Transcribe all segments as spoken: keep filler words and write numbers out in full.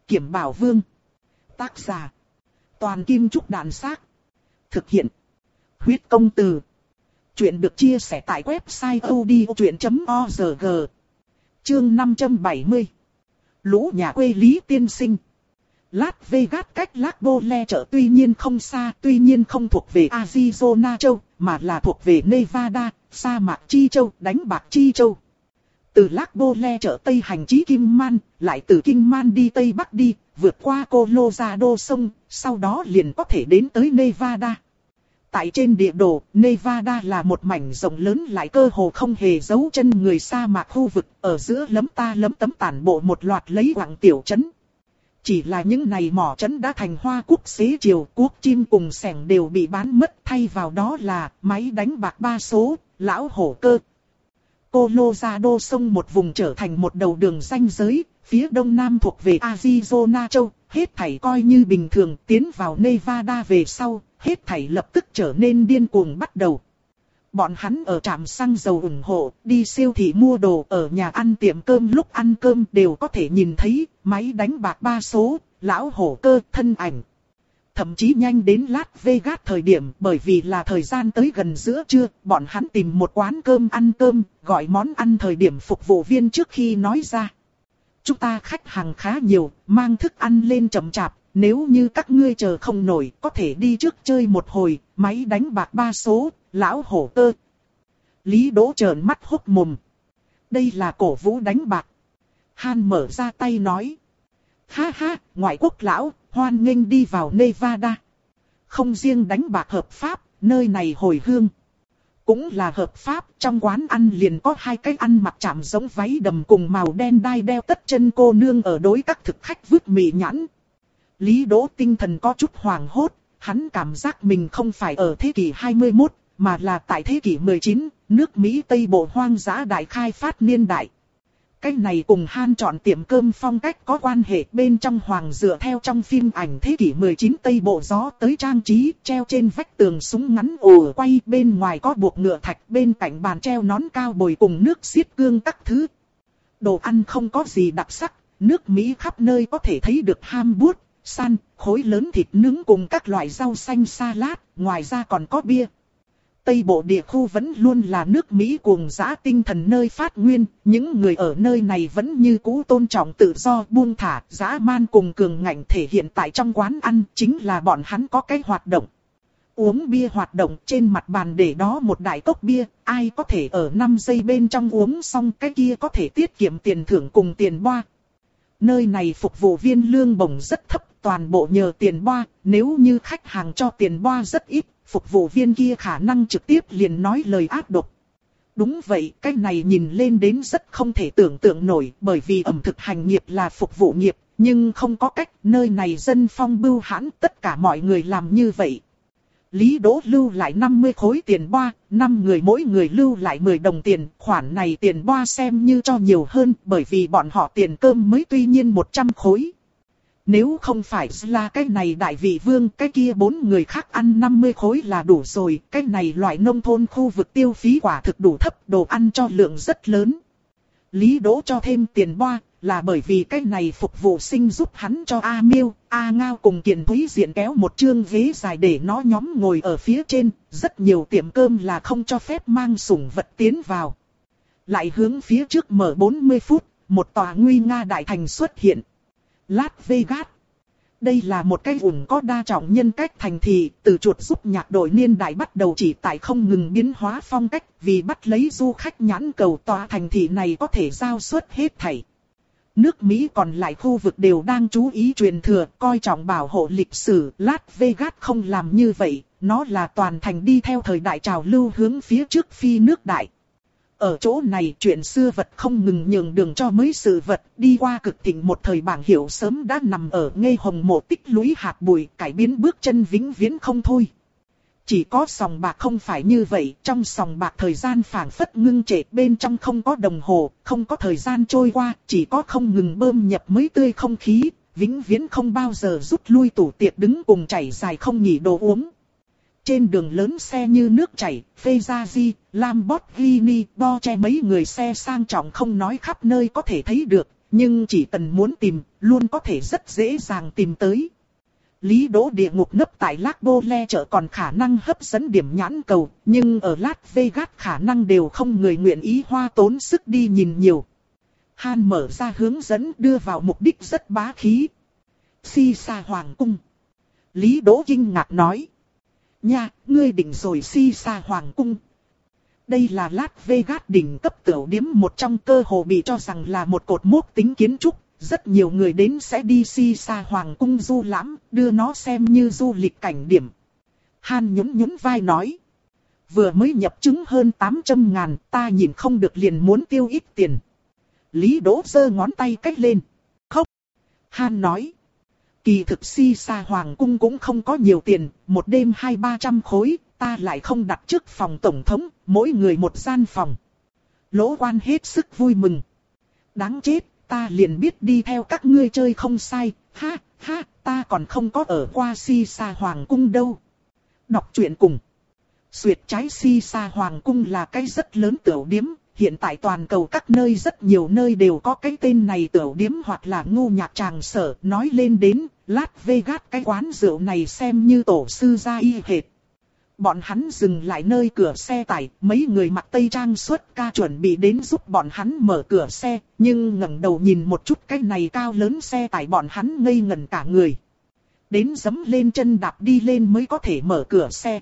Kiểm Bảo Vương. Tác giả. Toàn Kim Trúc Đàn Xác. Thực hiện. Huyết Công Từ. Chuyện được chia sẻ tại website odchuyện chấm org. Chương năm trăm bảy mươi. Lũ nhà quê Lý tiên sinh. Las Vegas cách Las Vegas chợ tuy nhiên không xa, tuy nhiên không thuộc về Arizona châu, mà là thuộc về Nevada, sa mạc chi châu, đánh bạc chi châu. Từ Las Vegas chợ Tây hành chí Kim Man, lại từ Kim Man đi Tây Bắc đi, vượt qua Colorado sông, sau đó liền có thể đến tới Nevada. Tại trên địa đồ, Nevada là một mảnh rộng lớn lại cơ hồ không hề giấu chân người sa mạc khu vực, ở giữa lấm ta lấm tấm tản bộ một loạt lấy quặng tiểu trấn. Chỉ là những này mỏ trấn đã thành hoa quốc xế chiều, cuốc chim cùng xẻng đều bị bán mất, thay vào đó là máy đánh bạc ba số, lão hổ cơ. Colorado sông một vùng trở thành một đầu đường ranh giới, phía đông nam thuộc về Arizona châu, hết thảy coi như bình thường, tiến vào Nevada về sau, hết thảy lập tức trở nên điên cuồng bắt đầu. Bọn hắn ở trạm xăng dầu ủng hộ, đi siêu thị mua đồ, ở nhà ăn tiệm cơm lúc ăn cơm đều có thể nhìn thấy máy đánh bạc ba số, lão hổ cơ thân ảnh. Thậm chí nhanh đến Las Vegas thời điểm, bởi vì là thời gian tới gần giữa trưa, bọn hắn tìm một quán cơm ăn cơm, gọi món ăn thời điểm phục vụ viên trước khi nói ra. Chúng ta khách hàng khá nhiều, mang thức ăn lên chậm chạp, nếu như các ngươi chờ không nổi, có thể đi trước chơi một hồi, máy đánh bạc ba số, lão hổ cơ. Lý Đỗ trợn mắt hốc mồm. Đây là cổ vũ đánh bạc. Han mở ra tay nói. Ha ha, ngoại quốc lão, hoan nghênh đi vào Nevada. Không riêng đánh bạc hợp pháp, nơi này hồi hương. Cũng là hợp pháp, trong quán ăn liền có hai cái ăn mặc chạm giống váy đầm cùng màu đen đai đeo tất chân cô nương ở đối các thực khách vứt mì nhãn. Lý Đỗ tinh thần có chút hoảng hốt, hắn cảm giác mình không phải ở thế kỷ hai mươi mốt, mà là tại thế kỷ mười chín, nước Mỹ Tây Bộ hoang dã đại khai phát niên đại. Cái này cùng Han chọn tiệm cơm phong cách có quan hệ, bên trong hoàng dựa theo trong phim ảnh thế kỷ mười chín Tây Bộ gió tới trang trí, treo trên vách tường súng ngắn ổ quay, bên ngoài có buộc ngựa thạch, bên cạnh bàn treo nón cao bồi cùng nước xiết cương các thứ. Đồ ăn không có gì đặc sắc, nước Mỹ khắp nơi có thể thấy được ham buốt, săn, khối lớn thịt nướng cùng các loại rau xanh salad, ngoài ra còn có bia. Tây Bộ địa khu vẫn luôn là nước Mỹ cuồng dã tinh thần nơi phát nguyên, những người ở nơi này vẫn như cũ tôn trọng tự do, buông thả, dã man cùng cường ngạnh thể hiện tại trong quán ăn, chính là bọn hắn có cái hoạt động. Uống bia hoạt động, trên mặt bàn để đó một đại cốc bia, ai có thể ở năm giây bên trong uống xong cái kia có thể tiết kiệm tiền thưởng cùng tiền boa. Nơi này phục vụ viên lương bổng rất thấp, toàn bộ nhờ tiền boa, nếu như khách hàng cho tiền boa rất ít, phục vụ viên kia khả năng trực tiếp liền nói lời ác độc. Đúng vậy, cái này nhìn lên đến rất không thể tưởng tượng nổi, bởi vì ẩm thực hành nghiệp là phục vụ nghiệp, nhưng không có cách, nơi này dân phong bưu hãn, tất cả mọi người làm như vậy. Lý Đỗ lưu lại năm mươi khối tiền boa, năm người mỗi người lưu lại mười đồng tiền, khoản này tiền boa xem như cho nhiều hơn, bởi vì bọn họ tiền cơm mới tuy nhiên một trăm khối. Nếu không phải là cái này đại vị vương, cái kia bốn người khác ăn năm mươi khối là đủ rồi, cái này loại nông thôn khu vực tiêu phí quả thực đủ thấp, đồ ăn cho lượng rất lớn. Lý Đỗ cho thêm tiền boa, là bởi vì cái này phục vụ sinh giúp hắn cho A Miêu, A Ngao cùng Kiền Thúy Diện kéo một chương ghế dài để nó nhóm ngồi ở phía trên, rất nhiều tiệm cơm là không cho phép mang sủng vật tiến vào. Lại hướng phía trước mở bốn mươi phút, một tòa nguy nga đại thành xuất hiện. Las Vegas. Đây là một cái vùng có đa trọng nhân cách thành thị, từ chuột giúp nhạc đội niên đại bắt đầu chỉ tại không ngừng biến hóa phong cách, vì bắt lấy du khách nhãn cầu tòa thành thị này có thể giao suất hết thảy. Nước Mỹ còn lại khu vực đều đang chú ý truyền thừa, coi trọng bảo hộ lịch sử, Las Vegas không làm như vậy, nó là toàn thành đi theo thời đại trào lưu hướng phía trước phi nước đại. Ở chỗ này chuyện xưa vật không ngừng nhường đường cho mới sự vật, đi qua cực thịnh một thời bảng hiệu sớm đã nằm ở ngây hồng mộ tích lũy hạt bụi, cải biến bước chân vĩnh viễn không thôi. Chỉ có sòng bạc không phải như vậy, trong sòng bạc thời gian phảng phất ngưng trệ, bên trong không có đồng hồ, không có thời gian trôi qua, chỉ có không ngừng bơm nhập mới tươi không khí, vĩnh viễn không bao giờ rút lui tủ tiệc đứng cùng chảy dài không nghỉ đồ uống. Trên đường lớn xe như nước chảy, Ferrari, Lamborghini, Porsche mấy người xe sang trọng không nói khắp nơi có thể thấy được, Nhưng chỉ cần muốn tìm, luôn có thể rất dễ dàng tìm tới. Lý Đỗ địa ngục nấp tại Las Bole chợ còn khả năng hấp dẫn điểm nhãn cầu, nhưng ở Las Vegas khả năng đều không người nguyện ý hoa tốn sức đi nhìn nhiều. Han mở ra hướng dẫn đưa vào mục đích rất bá khí. Si Sa Hoàng Cung. Lý Đỗ kinh ngạc nói. Nha, ngươi định rồi Si Sa Hoàng Cung. Đây là Las Vegas đỉnh cấp tiểu điếm một trong, cơ hồ bị cho rằng là một cột mốc tính kiến trúc. Rất nhiều người đến sẽ đi Si Sa Hoàng Cung du lãm, đưa nó xem như du lịch cảnh điểm. Han nhún nhún vai nói. Vừa mới nhập chứng hơn tám trăm ngàn, ta nhìn không được liền muốn tiêu ít tiền. Lý Đỗ giơ ngón tay cách lên. Không. Han nói. Kỳ thực Si Sa Hoàng Cung cũng không có nhiều tiền, một đêm hai ba trăm khối, ta lại không đặt trước phòng tổng thống, mỗi người một gian phòng. Lỗ Quan hết sức vui mừng. Đáng chết, ta liền biết đi theo các ngươi chơi không sai, ha, ha, ta còn không có ở qua Si Sa Hoàng Cung đâu. Đọc truyện cùng. Xuyệt trái Si Sa Hoàng Cung là cái rất lớn tiểu điếm, hiện tại toàn cầu các nơi rất nhiều nơi đều có cái tên này tiểu điếm hoặc là ngu nhạc tràng sở. Nói lên đến, Las Vegas cái quán rượu này xem như tổ sư gia y hệt. Bọn hắn dừng lại nơi cửa xe tải, mấy người mặc tây trang xuất ca chuẩn bị đến giúp bọn hắn mở cửa xe, nhưng ngẩng đầu nhìn một chút cái này cao lớn xe tải bọn hắn ngây ngẩn cả người. Đến giẫm lên chân đạp đi lên mới có thể mở cửa xe.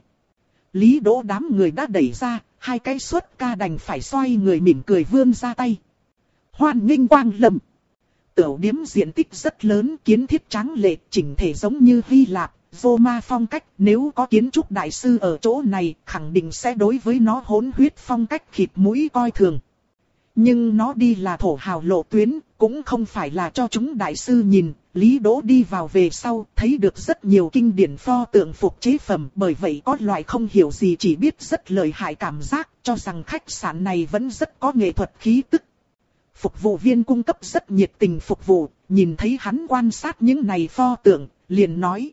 Lý Đỗ đám người đã đẩy ra, hai cái xuất ca đành phải xoay người mỉm cười vươn ra tay. Hoan nghênh quang lâm. Tiểu điếm diện tích rất lớn, kiến thiết tráng lệ, chỉnh thể giống như Hy Lạp, Roma phong cách. Nếu có kiến trúc đại sư ở chỗ này, khẳng định sẽ đối với nó hỗn huyết phong cách khịt mũi coi thường. Nhưng nó đi là thổ hào lộ tuyến, cũng không phải là cho chúng đại sư nhìn. Lý Đỗ đi vào về sau, thấy được rất nhiều kinh điển pho tượng phục chế phẩm, bởi vậy có loại không hiểu gì chỉ biết rất lợi hại cảm giác, cho rằng khách sạn này vẫn rất có nghệ thuật khí tức. Phục vụ viên cung cấp rất nhiệt tình phục vụ, nhìn thấy hắn quan sát những này pho tượng, liền nói.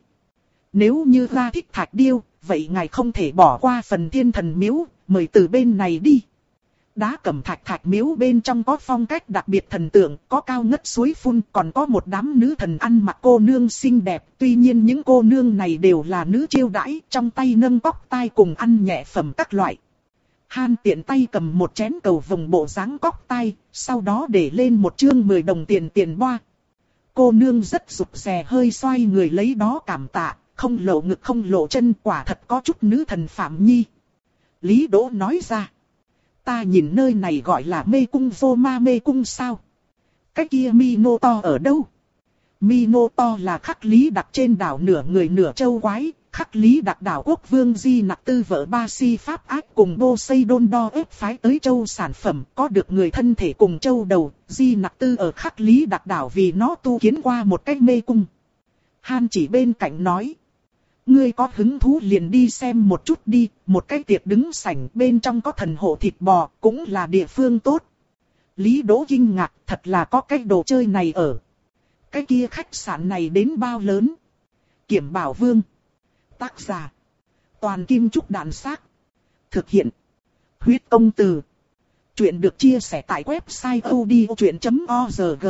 Nếu như ra thích thạch điêu, vậy ngài không thể bỏ qua phần thiên thần miếu, mời từ bên này đi. Đá cẩm thạch thạch miếu bên trong có phong cách đặc biệt thần tượng, có cao ngất suối phun, còn có một đám nữ thần ăn mặc cô nương xinh đẹp. Tuy nhiên những cô nương này đều là nữ chiêu đãi, trong tay nâng cóc tai cùng ăn nhẹ phẩm các loại. Han tiện tay cầm một chén cầu vồng bộ dáng cóc tai, sau đó để lên một chương mười đồng tiền tiền boa. Cô nương rất rụt rè hơi xoay người lấy đó cảm tạ, không lộ ngực không lộ chân, quả thật có chút nữ thần Phạm Nhi. Lý Đỗ nói ra. Ta nhìn nơi này gọi là mê cung Roma mê cung sao? Cái kia Minotaur ở đâu? Minotaur là khắc Lý Đặc trên đảo nửa người nửa châu quái, khắc Lý Đặc đảo quốc vương Di Nặc Tư vợ Ba Si Pháp ác cùng Poseidon đo ép phái tới châu sản phẩm, có được người thân thể cùng châu đầu. Di Nặc Tư ở khắc Lý Đặc đảo vì nó tu kiến qua một cái mê cung. Han chỉ bên cạnh nói. Ngươi có hứng thú liền đi xem một chút đi, một cái tiệc đứng sảnh bên trong có thần hộ thịt bò, cũng là địa phương tốt. Lý Đỗ kinh ngạc, thật là có cái đồ chơi này ở. Cái kia khách sạn này đến bao lớn? Kiểm Bảo Vương. Tác giả. Toàn Kim Trúc Đàn Xác. Thực hiện. Huyết Công Từ. Chuyện được chia sẻ tại website odchuyện chấm org.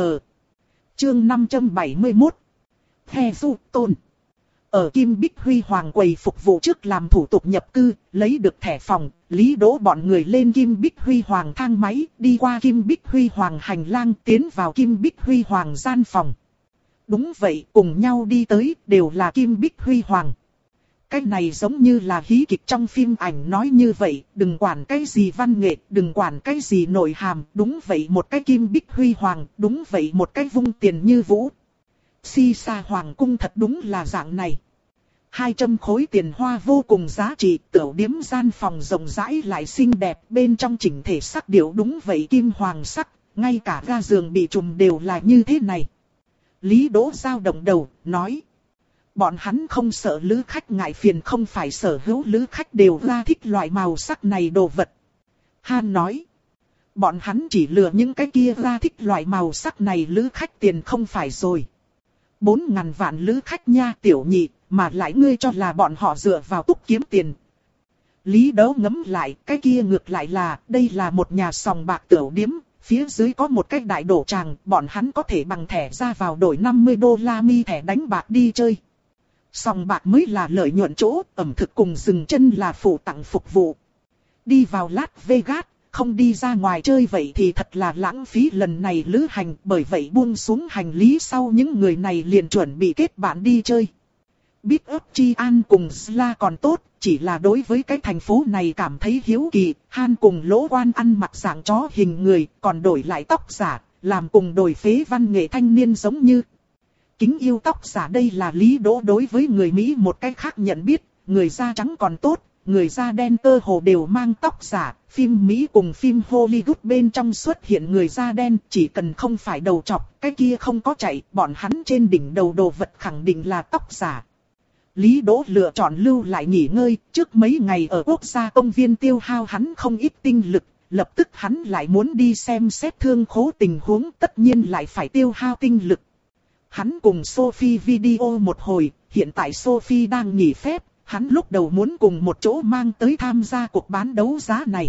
Chương năm trăm bảy mươi mốt. He Du Tôn. Ở Kim Bích Huy Hoàng quầy phục vụ trước làm thủ tục nhập cư, lấy được thẻ phòng, Lý Đỗ bọn người lên Kim Bích Huy Hoàng thang máy, đi qua Kim Bích Huy Hoàng hành lang tiến vào Kim Bích Huy Hoàng gian phòng. Đúng vậy, cùng nhau đi tới, đều là Kim Bích Huy Hoàng. Cái này giống như là hí kịch trong phim ảnh nói như vậy, đừng quản cái gì văn nghệ, đừng quản cái gì nội hàm, đúng vậy một cái Kim Bích Huy Hoàng, đúng vậy một cái vung tiền như vũ. Si Sa Hoàng Cung thật đúng là dạng này. hai trăm khối tiền hoa vô cùng giá trị, tiểu điếm gian phòng rộng rãi lại xinh đẹp, bên trong chỉnh thể sắc điệu đúng vậy kim hoàng sắc, ngay cả ga giường bị trùm đều là như thế này. Lý Đỗ dao động đầu, nói. Bọn hắn không sợ lữ khách ngại phiền, không phải sở hữu lữ khách đều ra thích loại màu sắc này đồ vật. Han nói. Bọn hắn chỉ lừa những cái kia ra thích loại màu sắc này lữ khách tiền không phải rồi. Bốn ngàn vạn lữ khách nha tiểu nhị, mà lại ngươi cho là bọn họ dựa vào túc kiếm tiền. Lý Đỗ ngấm lại, cái kia ngược lại là, đây là một nhà sòng bạc tiểu điếm, Phía dưới có một cái đại đổ tràng, bọn hắn có thể bằng thẻ ra vào đổi năm mươi đô la mi thẻ đánh bạc đi chơi. Sòng bạc mới là lợi nhuận chỗ, ẩm thực cùng dừng chân là phụ tặng phục vụ. Đi vào Las Vegas, không đi ra ngoài chơi vậy thì thật là lãng phí lần này lữ hành. Bởi vậy buông xuống hành lý sau, những người này liền chuẩn bị kết bạn đi chơi. Biết ấp Chi An cùng Sla còn tốt, chỉ là đối với cái thành phố này cảm thấy hiếu kỳ. Han cùng Lỗ Quan ăn mặc dạng chó hình người, còn đổi lại tóc giả, làm cùng đổi phế văn nghệ thanh niên giống như. Kính yêu tóc giả đây là Lý Đỗ đối với người Mỹ một cách khác nhận biết, người da trắng còn tốt, người da đen cơ hồ đều mang tóc giả. Phim Mỹ cùng phim Hollywood bên trong xuất hiện người da đen, chỉ cần không phải đầu trọc, cái kia không có chạy, bọn hắn trên đỉnh đầu đồ vật khẳng định là tóc giả. Lý Đỗ lựa chọn lưu lại nghỉ ngơi, trước mấy ngày ở quốc gia công viên tiêu hao hắn không ít tinh lực, lập tức hắn lại muốn đi xem xét thương khố tình huống, tất nhiên lại phải tiêu hao tinh lực. Hắn cùng Sophie video một hồi, hiện tại Sophie đang nghỉ phép, hắn lúc đầu muốn cùng một chỗ mang tới tham gia cuộc bán đấu giá này.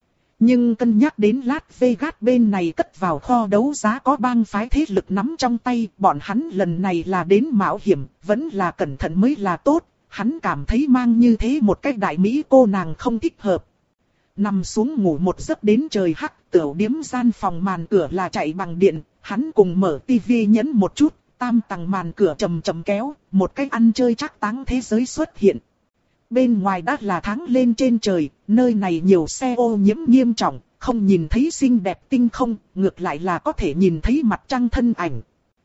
Nhưng cân nhắc đến Las Vegas bên này cất vào kho đấu giá có bang phái thế lực nắm trong tay, bọn hắn lần này là đến mạo hiểm, vẫn là cẩn thận mới là tốt, hắn cảm thấy mang như thế một cách đại mỹ cô nàng không thích hợp. Nằm xuống ngủ một giấc đến trời hắc, tiểu điếm gian phòng màn cửa là chạy bằng điện, hắn cùng mở tivi nhấn một chút, tam tầng màn cửa chầm chầm kéo, một cách ăn chơi trác táng thế giới xuất hiện. Bên ngoài đã là tháng lên trên trời, nơi này nhiều xe ô nhiễm nghiêm trọng, không nhìn thấy xinh đẹp tinh không, ngược lại là có thể nhìn thấy mặt trăng thân ảnh.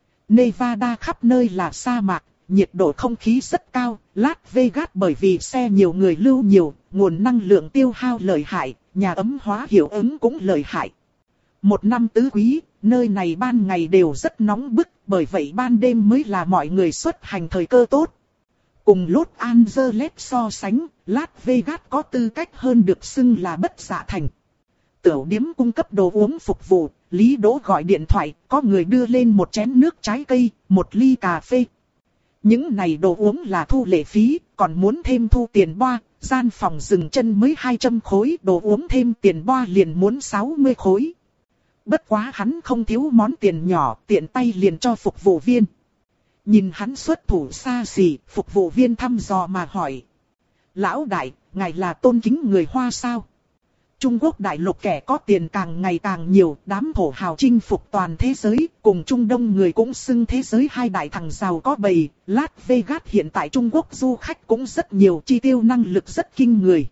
Nevada khắp nơi là sa mạc, nhiệt độ không khí rất cao, Las Vegas bởi vì xe nhiều người lưu nhiều, nguồn năng lượng tiêu hao lợi hại, nhà ấm hóa hiệu ứng cũng lợi hại. Một năm tứ quý, nơi này ban ngày đều rất nóng bức, bởi vậy ban đêm mới là mọi người xuất hành thời cơ tốt. Cùng Los Angeles so sánh, Las Vegas có tư cách hơn được xưng là bất dạ thành. Tiểu điếm cung cấp đồ uống phục vụ, Lý Đỗ gọi điện thoại, có người đưa lên một chén nước trái cây, một ly cà phê. Những này đồ uống là thu lệ phí, còn muốn thêm thu tiền boa, gian phòng dừng chân mới hai trăm khối, đồ uống thêm tiền boa liền muốn sáu mươi khối. Bất quá hắn không thiếu món tiền nhỏ, tiện tay liền cho phục vụ viên. Nhìn hắn xuất thủ xa xỉ, phục vụ viên thăm dò mà hỏi. Lão đại, ngài là tôn kính người Hoa sao? Trung Quốc đại lục kẻ có tiền càng ngày càng nhiều, đám thổ hào chinh phục toàn thế giới, cùng Trung Đông người cũng xưng thế giới hai đại thằng giàu có bầy. Las Vegas hiện tại Trung Quốc du khách cũng rất nhiều, chi tiêu năng lực rất kinh người.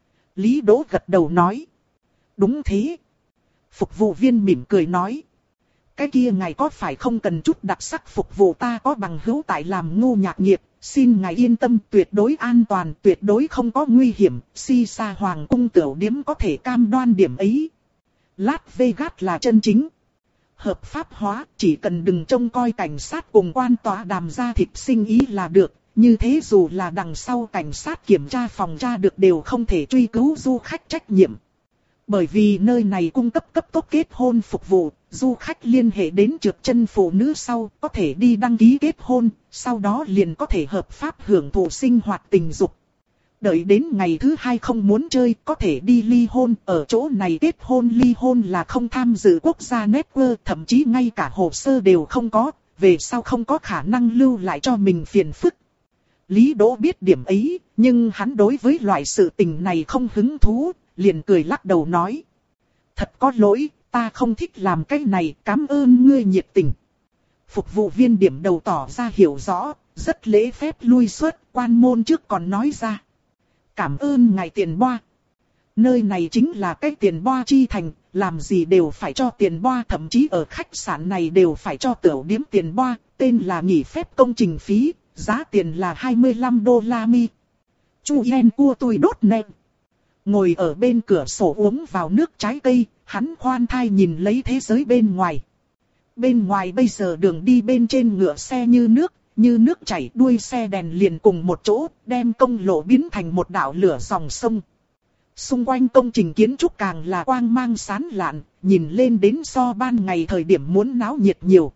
Lý Đỗ gật đầu nói. Đúng thế. Phục vụ viên mỉm cười nói. Cái kia ngài có phải không cần chút đặc sắc phục vụ, ta có bằng hữu tại làm ngu nhạc nghiệp, xin ngài yên tâm, tuyệt đối an toàn, tuyệt đối không có nguy hiểm, si sa hoàng cung tiểu điếm có thể cam đoan điểm ấy. Las Vegas là chân chính, hợp pháp hóa, chỉ cần đừng trông coi cảnh sát cùng quan tòa đàm ra thịt sinh ý là được, như thế dù là đằng sau cảnh sát kiểm tra phòng tra được đều không thể truy cứu du khách trách nhiệm. Bởi vì nơi này cung cấp cấp tốc kết hôn phục vụ, du khách liên hệ đến trượt chân phụ nữ sau có thể đi đăng ký kết hôn, sau đó liền có thể hợp pháp hưởng thụ sinh hoạt tình dục. Đợi đến ngày thứ hai không muốn chơi có thể đi ly hôn, ở chỗ này kết hôn ly hôn là không tham dự quốc gia network, thậm chí ngay cả hồ sơ đều không có, về sau không có khả năng lưu lại cho mình phiền phức. Lý Đỗ biết điểm ấy, nhưng hắn đối với loại sự tình này không hứng thú, liền cười lắc đầu nói. Thật có lỗi, ta không thích làm cái này, cảm ơn ngươi nhiệt tình. Phục vụ viên điểm đầu tỏ ra hiểu rõ, rất lễ phép lui xuất, quan môn trước còn nói ra. Cảm ơn ngài tiền boa. Nơi này chính là cái tiền boa chi thành, làm gì đều phải cho tiền boa, thậm chí ở khách sạn này đều phải cho tiểu điếm tiền boa, tên là nghỉ phép công trình phí, giá tiền là hai mươi lăm đô la mi. Chu Yen cua tôi đốt nè. Ngồi ở bên cửa sổ uống vào nước trái cây, hắn khoan thai nhìn lấy thế giới bên ngoài. Bên ngoài bây giờ đường đi bên trên ngựa xe như nước, như nước chảy, đuôi xe đèn liền cùng một chỗ, đem công lộ biến thành một đạo lửa dòng sông. Xung quanh công trình kiến trúc càng là quang mang sáng lạn, nhìn lên đến so ban ngày thời điểm muốn náo nhiệt nhiều.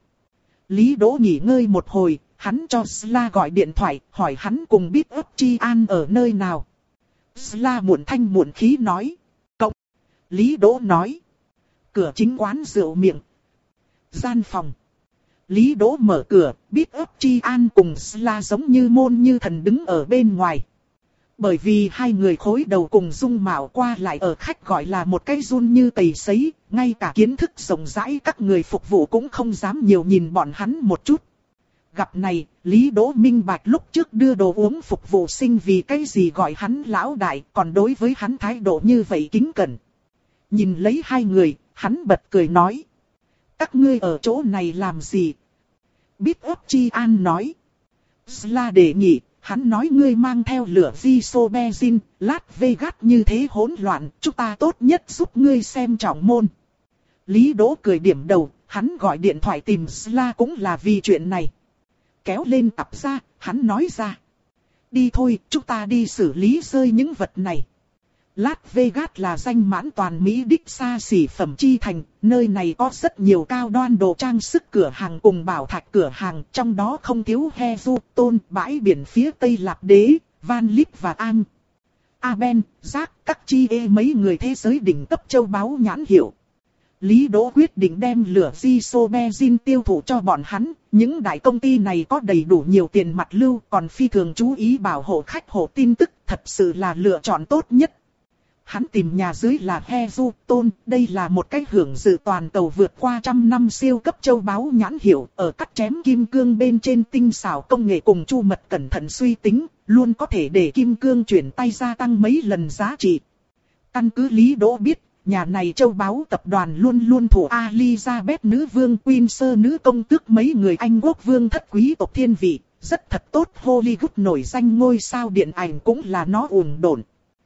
Lý Đỗ nghỉ ngơi một hồi, hắn cho Sla gọi điện thoại, hỏi hắn cùng biết ấp Chi An ở nơi nào. Sla muộn thanh muộn khí nói. Cộng. Lý Đỗ nói. cửa chính quán rượu miệng. Gian phòng. Lý Đỗ mở cửa, Biết ấp Chi An cùng Sla giống như môn như thần đứng ở bên ngoài. Bởi vì hai người khối đầu cùng dung mạo qua lại ở khách gọi là một cái run như tầy sấy, ngay cả kiến thức rộng rãi các người phục vụ cũng không dám nhiều nhìn bọn hắn một chút. Gặp này, Lý Đỗ minh bạch lúc trước đưa đồ uống phục vụ sinh vì cái gì gọi hắn lão đại, còn đối với hắn thái độ như vậy kính cẩn. Nhìn lấy hai người, hắn bật cười nói. Các ngươi ở chỗ này làm gì? Biết ấp Chi An nói. Sla đề nghị, hắn nói ngươi mang theo lửa Isobenzin, Las Vegas như thế hỗn loạn, chúng ta tốt nhất giúp ngươi xem trọng môn. Lý Đỗ cười điểm đầu, hắn gọi điện thoại tìm Sla cũng là vì chuyện này. Kéo lên cặp ra, hắn nói ra. Đi thôi, chúng ta đi xử lý rơi những vật này. Las Vegas là danh mãn toàn Mỹ đích xa xỉ phẩm chi thành, nơi này có rất nhiều cao đoan đồ trang sức cửa hàng cùng bảo thạch cửa hàng, trong đó không thiếu Hilton, bãi biển phía Tây Lạp Đế, Van Lip và Am. Aben, Jack, các chi e mấy người thế giới đỉnh cấp châu báu nhãn hiệu. Lý Đỗ quyết định đem lửa Isobenzin tiêu thụ cho bọn hắn, những đại công ty này có đầy đủ nhiều tiền mặt lưu, còn phi thường chú ý bảo hộ khách hộ tin tức, thật sự là lựa chọn tốt nhất. Hắn tìm nhà dưới là Hilton, đây là một cái hưởng dự toàn cầu vượt qua trăm năm siêu cấp châu báu nhãn hiệu, ở cắt chém kim cương bên trên tinh xảo công nghệ cùng chu mật cẩn thận suy tính, luôn có thể để kim cương chuyển tay gia tăng mấy lần giá trị. Căn cứ Lý Đỗ biết, nhà này châu báu tập đoàn luôn luôn thủ Elizabeth nữ vương Windsor nữ công tước mấy người Anh quốc vương thất quý tộc thiên vị, rất thật tốt. Hollywood nổi danh ngôi sao điện ảnh cũng là nó ùn đồn.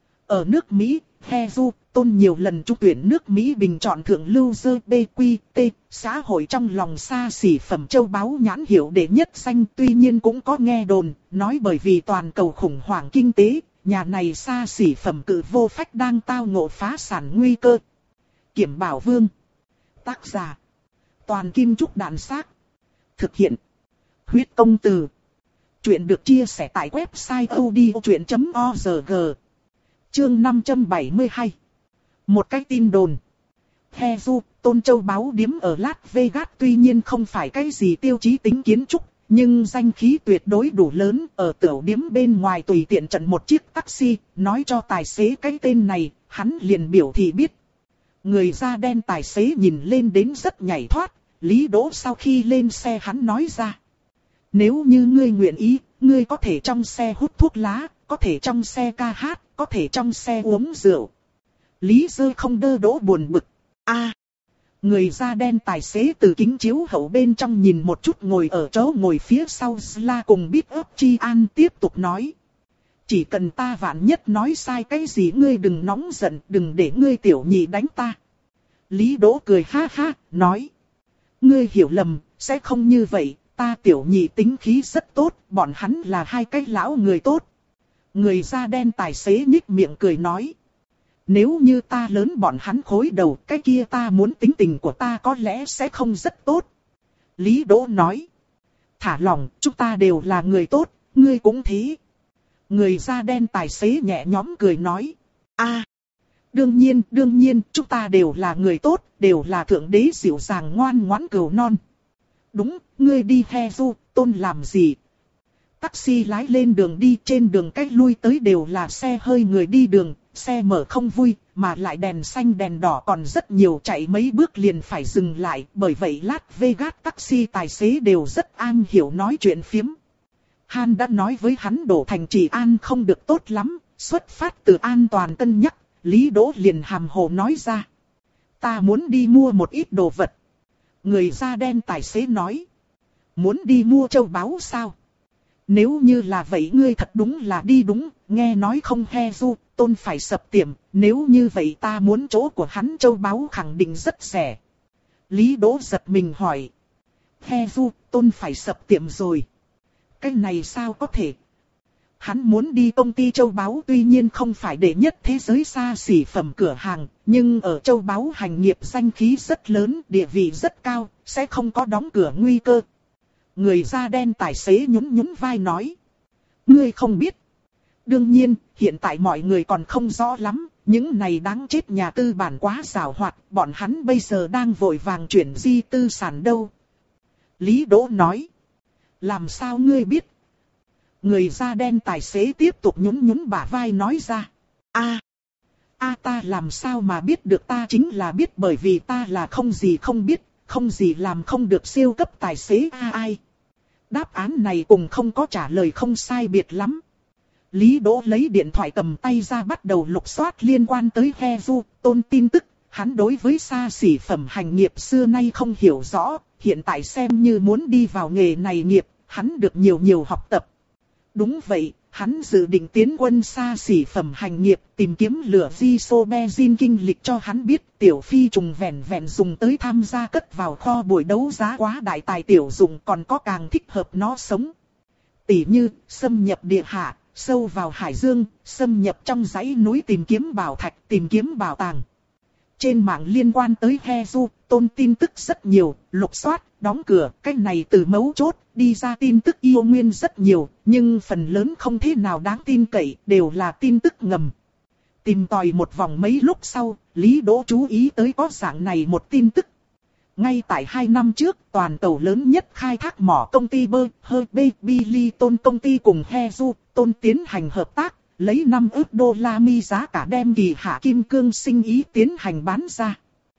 Ở nước Mỹ, Hilton nhiều lần trúng tuyển nước Mỹ bình chọn thượng lưu giê bê quy tê, xã hội trong lòng xa xỉ phẩm châu báu nhãn hiệu đệ nhất danh. Tuy nhiên cũng có nghe đồn, nói bởi vì toàn cầu khủng hoảng kinh tế, nhà này xa xỉ phẩm cự vô phách đang tao ngộ phá sản nguy cơ. Kiểm Bảo Vương. Tác giả. Toàn Kim Trúc Đạn Xác. Thực hiện. Huyết Công Từ. Chuyện được chia sẻ tại website audiochuyện chấm org. Chương năm trăm bảy mươi hai. Một cái tin đồn. Hilton châu báu điếm ở Las Vegas tuy nhiên không phải cái gì tiêu chí tính kiến trúc, nhưng danh khí tuyệt đối đủ lớn. Ở tiểu điếm bên ngoài tùy tiện trận một chiếc taxi, nói cho tài xế cái tên này, hắn liền biểu thị biết. Người da đen tài xế nhìn lên đến rất nhảy thoát. Lý Đỗ sau khi lên xe hắn nói ra. Nếu như ngươi nguyện ý, ngươi có thể trong xe hút thuốc lá, có thể trong xe ca hát, có thể trong xe uống rượu. Lý Dơ không đơ đỗ buồn bực. A, người da đen tài xế từ kính chiếu hậu bên trong nhìn một chút ngồi ở chỗ ngồi phía sau Sla cùng Biết ấp Chi An tiếp tục nói. Chỉ cần ta vạn nhất nói sai cái gì ngươi đừng nóng giận, đừng để ngươi tiểu nhị đánh ta. Lý Đỗ cười ha ha, nói. Ngươi hiểu lầm, sẽ không như vậy, ta tiểu nhị tính khí rất tốt, bọn hắn là hai cái lão người tốt. Người da đen tài xế nhích miệng cười nói. Nếu như ta lớn bọn hắn khối đầu, cái kia ta muốn tính tình của ta có lẽ sẽ không rất tốt. Lý Đỗ nói. Thả lòng, chúng ta đều là người tốt, ngươi cũng thế. Người da đen tài xế nhẹ nhõm cười nói. A, đương nhiên, đương nhiên, chúng ta đều là người tốt, đều là thượng đế dịu dàng ngoan ngoãn cừu non. Đúng, ngươi đi Hilton làm gì? Taxi lái lên đường đi, trên đường cách lui tới đều là xe hơi người đi đường, xe mở không vui, mà lại đèn xanh đèn đỏ còn rất nhiều, chạy mấy bước liền phải dừng lại, bởi vậy Las Vegas taxi tài xế đều rất am hiểu nói chuyện phiếm. Han đã nói với hắn đổ thành trì an không được tốt lắm, xuất phát từ an toàn cân nhắc, Lý Đỗ liền hàm hồ nói ra. Ta muốn đi mua một ít đồ vật. Người da đen tài xế nói. Muốn đi mua châu báu sao? Nếu như là vậy ngươi thật đúng là đi đúng, nghe nói không Hilton phải sập tiệm, nếu như vậy ta muốn chỗ của hắn châu báu khẳng định rất rẻ. Lý Đỗ giật mình hỏi. Hilton phải sập tiệm rồi. Cái này sao có thể? Hắn muốn đi công ty châu báu tuy nhiên không phải đệ nhất thế giới xa xỉ phẩm cửa hàng, nhưng ở châu báu hành nghiệp danh khí rất lớn, địa vị rất cao, sẽ không có đóng cửa nguy cơ. Người da đen tài xế nhún nhún vai nói. Ngươi không biết. Đương nhiên, hiện tại mọi người còn không rõ lắm, Những này đáng chết nhà tư bản quá giàu hoạt, bọn hắn bây giờ đang vội vàng chuyển di tư sản đâu. Lý Đỗ nói. Làm sao ngươi biết? Người da đen tài xế tiếp tục nhún nhún bả vai nói ra. A, a ta làm sao mà biết được, ta chính là biết bởi vì ta là không gì không biết, không gì làm không được siêu cấp tài xế a ai. Đáp án này cùng không có trả lời không sai biệt lắm. Lý Đỗ lấy điện thoại cầm tay ra bắt đầu lục soát liên quan tới He Du Tôn tin tức. Hắn đối với xa xỉ phẩm hành nghiệp xưa nay không hiểu rõ, hiện tại xem như muốn đi vào nghề này nghiệp, hắn được nhiều nhiều học tập. Đúng vậy, hắn dự định tiến quân xa xỉ phẩm hành nghiệp, tìm kiếm lửa Isobenzin kinh lịch cho hắn biết tiểu phi trùng vẹn vẹn dùng tới tham gia cất vào kho buổi đấu giá quá đại tài tiểu dụng còn có càng thích hợp nó sống. Tỉ như, xâm nhập địa hạ, sâu vào hải dương, xâm nhập trong dãy núi tìm kiếm bảo thạch, tìm kiếm bảo tàng. Trên mạng liên quan tới He Du Tôn tin tức rất nhiều, lục soát, đóng cửa, cách này từ mấu chốt, đi ra tin tức yêu nguyên rất nhiều, nhưng phần lớn không thế nào đáng tin cậy, đều là tin tức ngầm. Tìm tòi một vòng mấy lúc sau, Lý Đỗ chú ý tới có dạng này một tin tức. Ngay tại hai năm trước, toàn cầu lớn nhất khai thác mỏ công ty Bơ, Hơ, Bê, Billy Tôn công ty cùng He Du Tôn tiến hành hợp tác, lấy năm ức đô la mi giá cả đem kỳ hạ kim cương sinh ý tiến hành bán ra.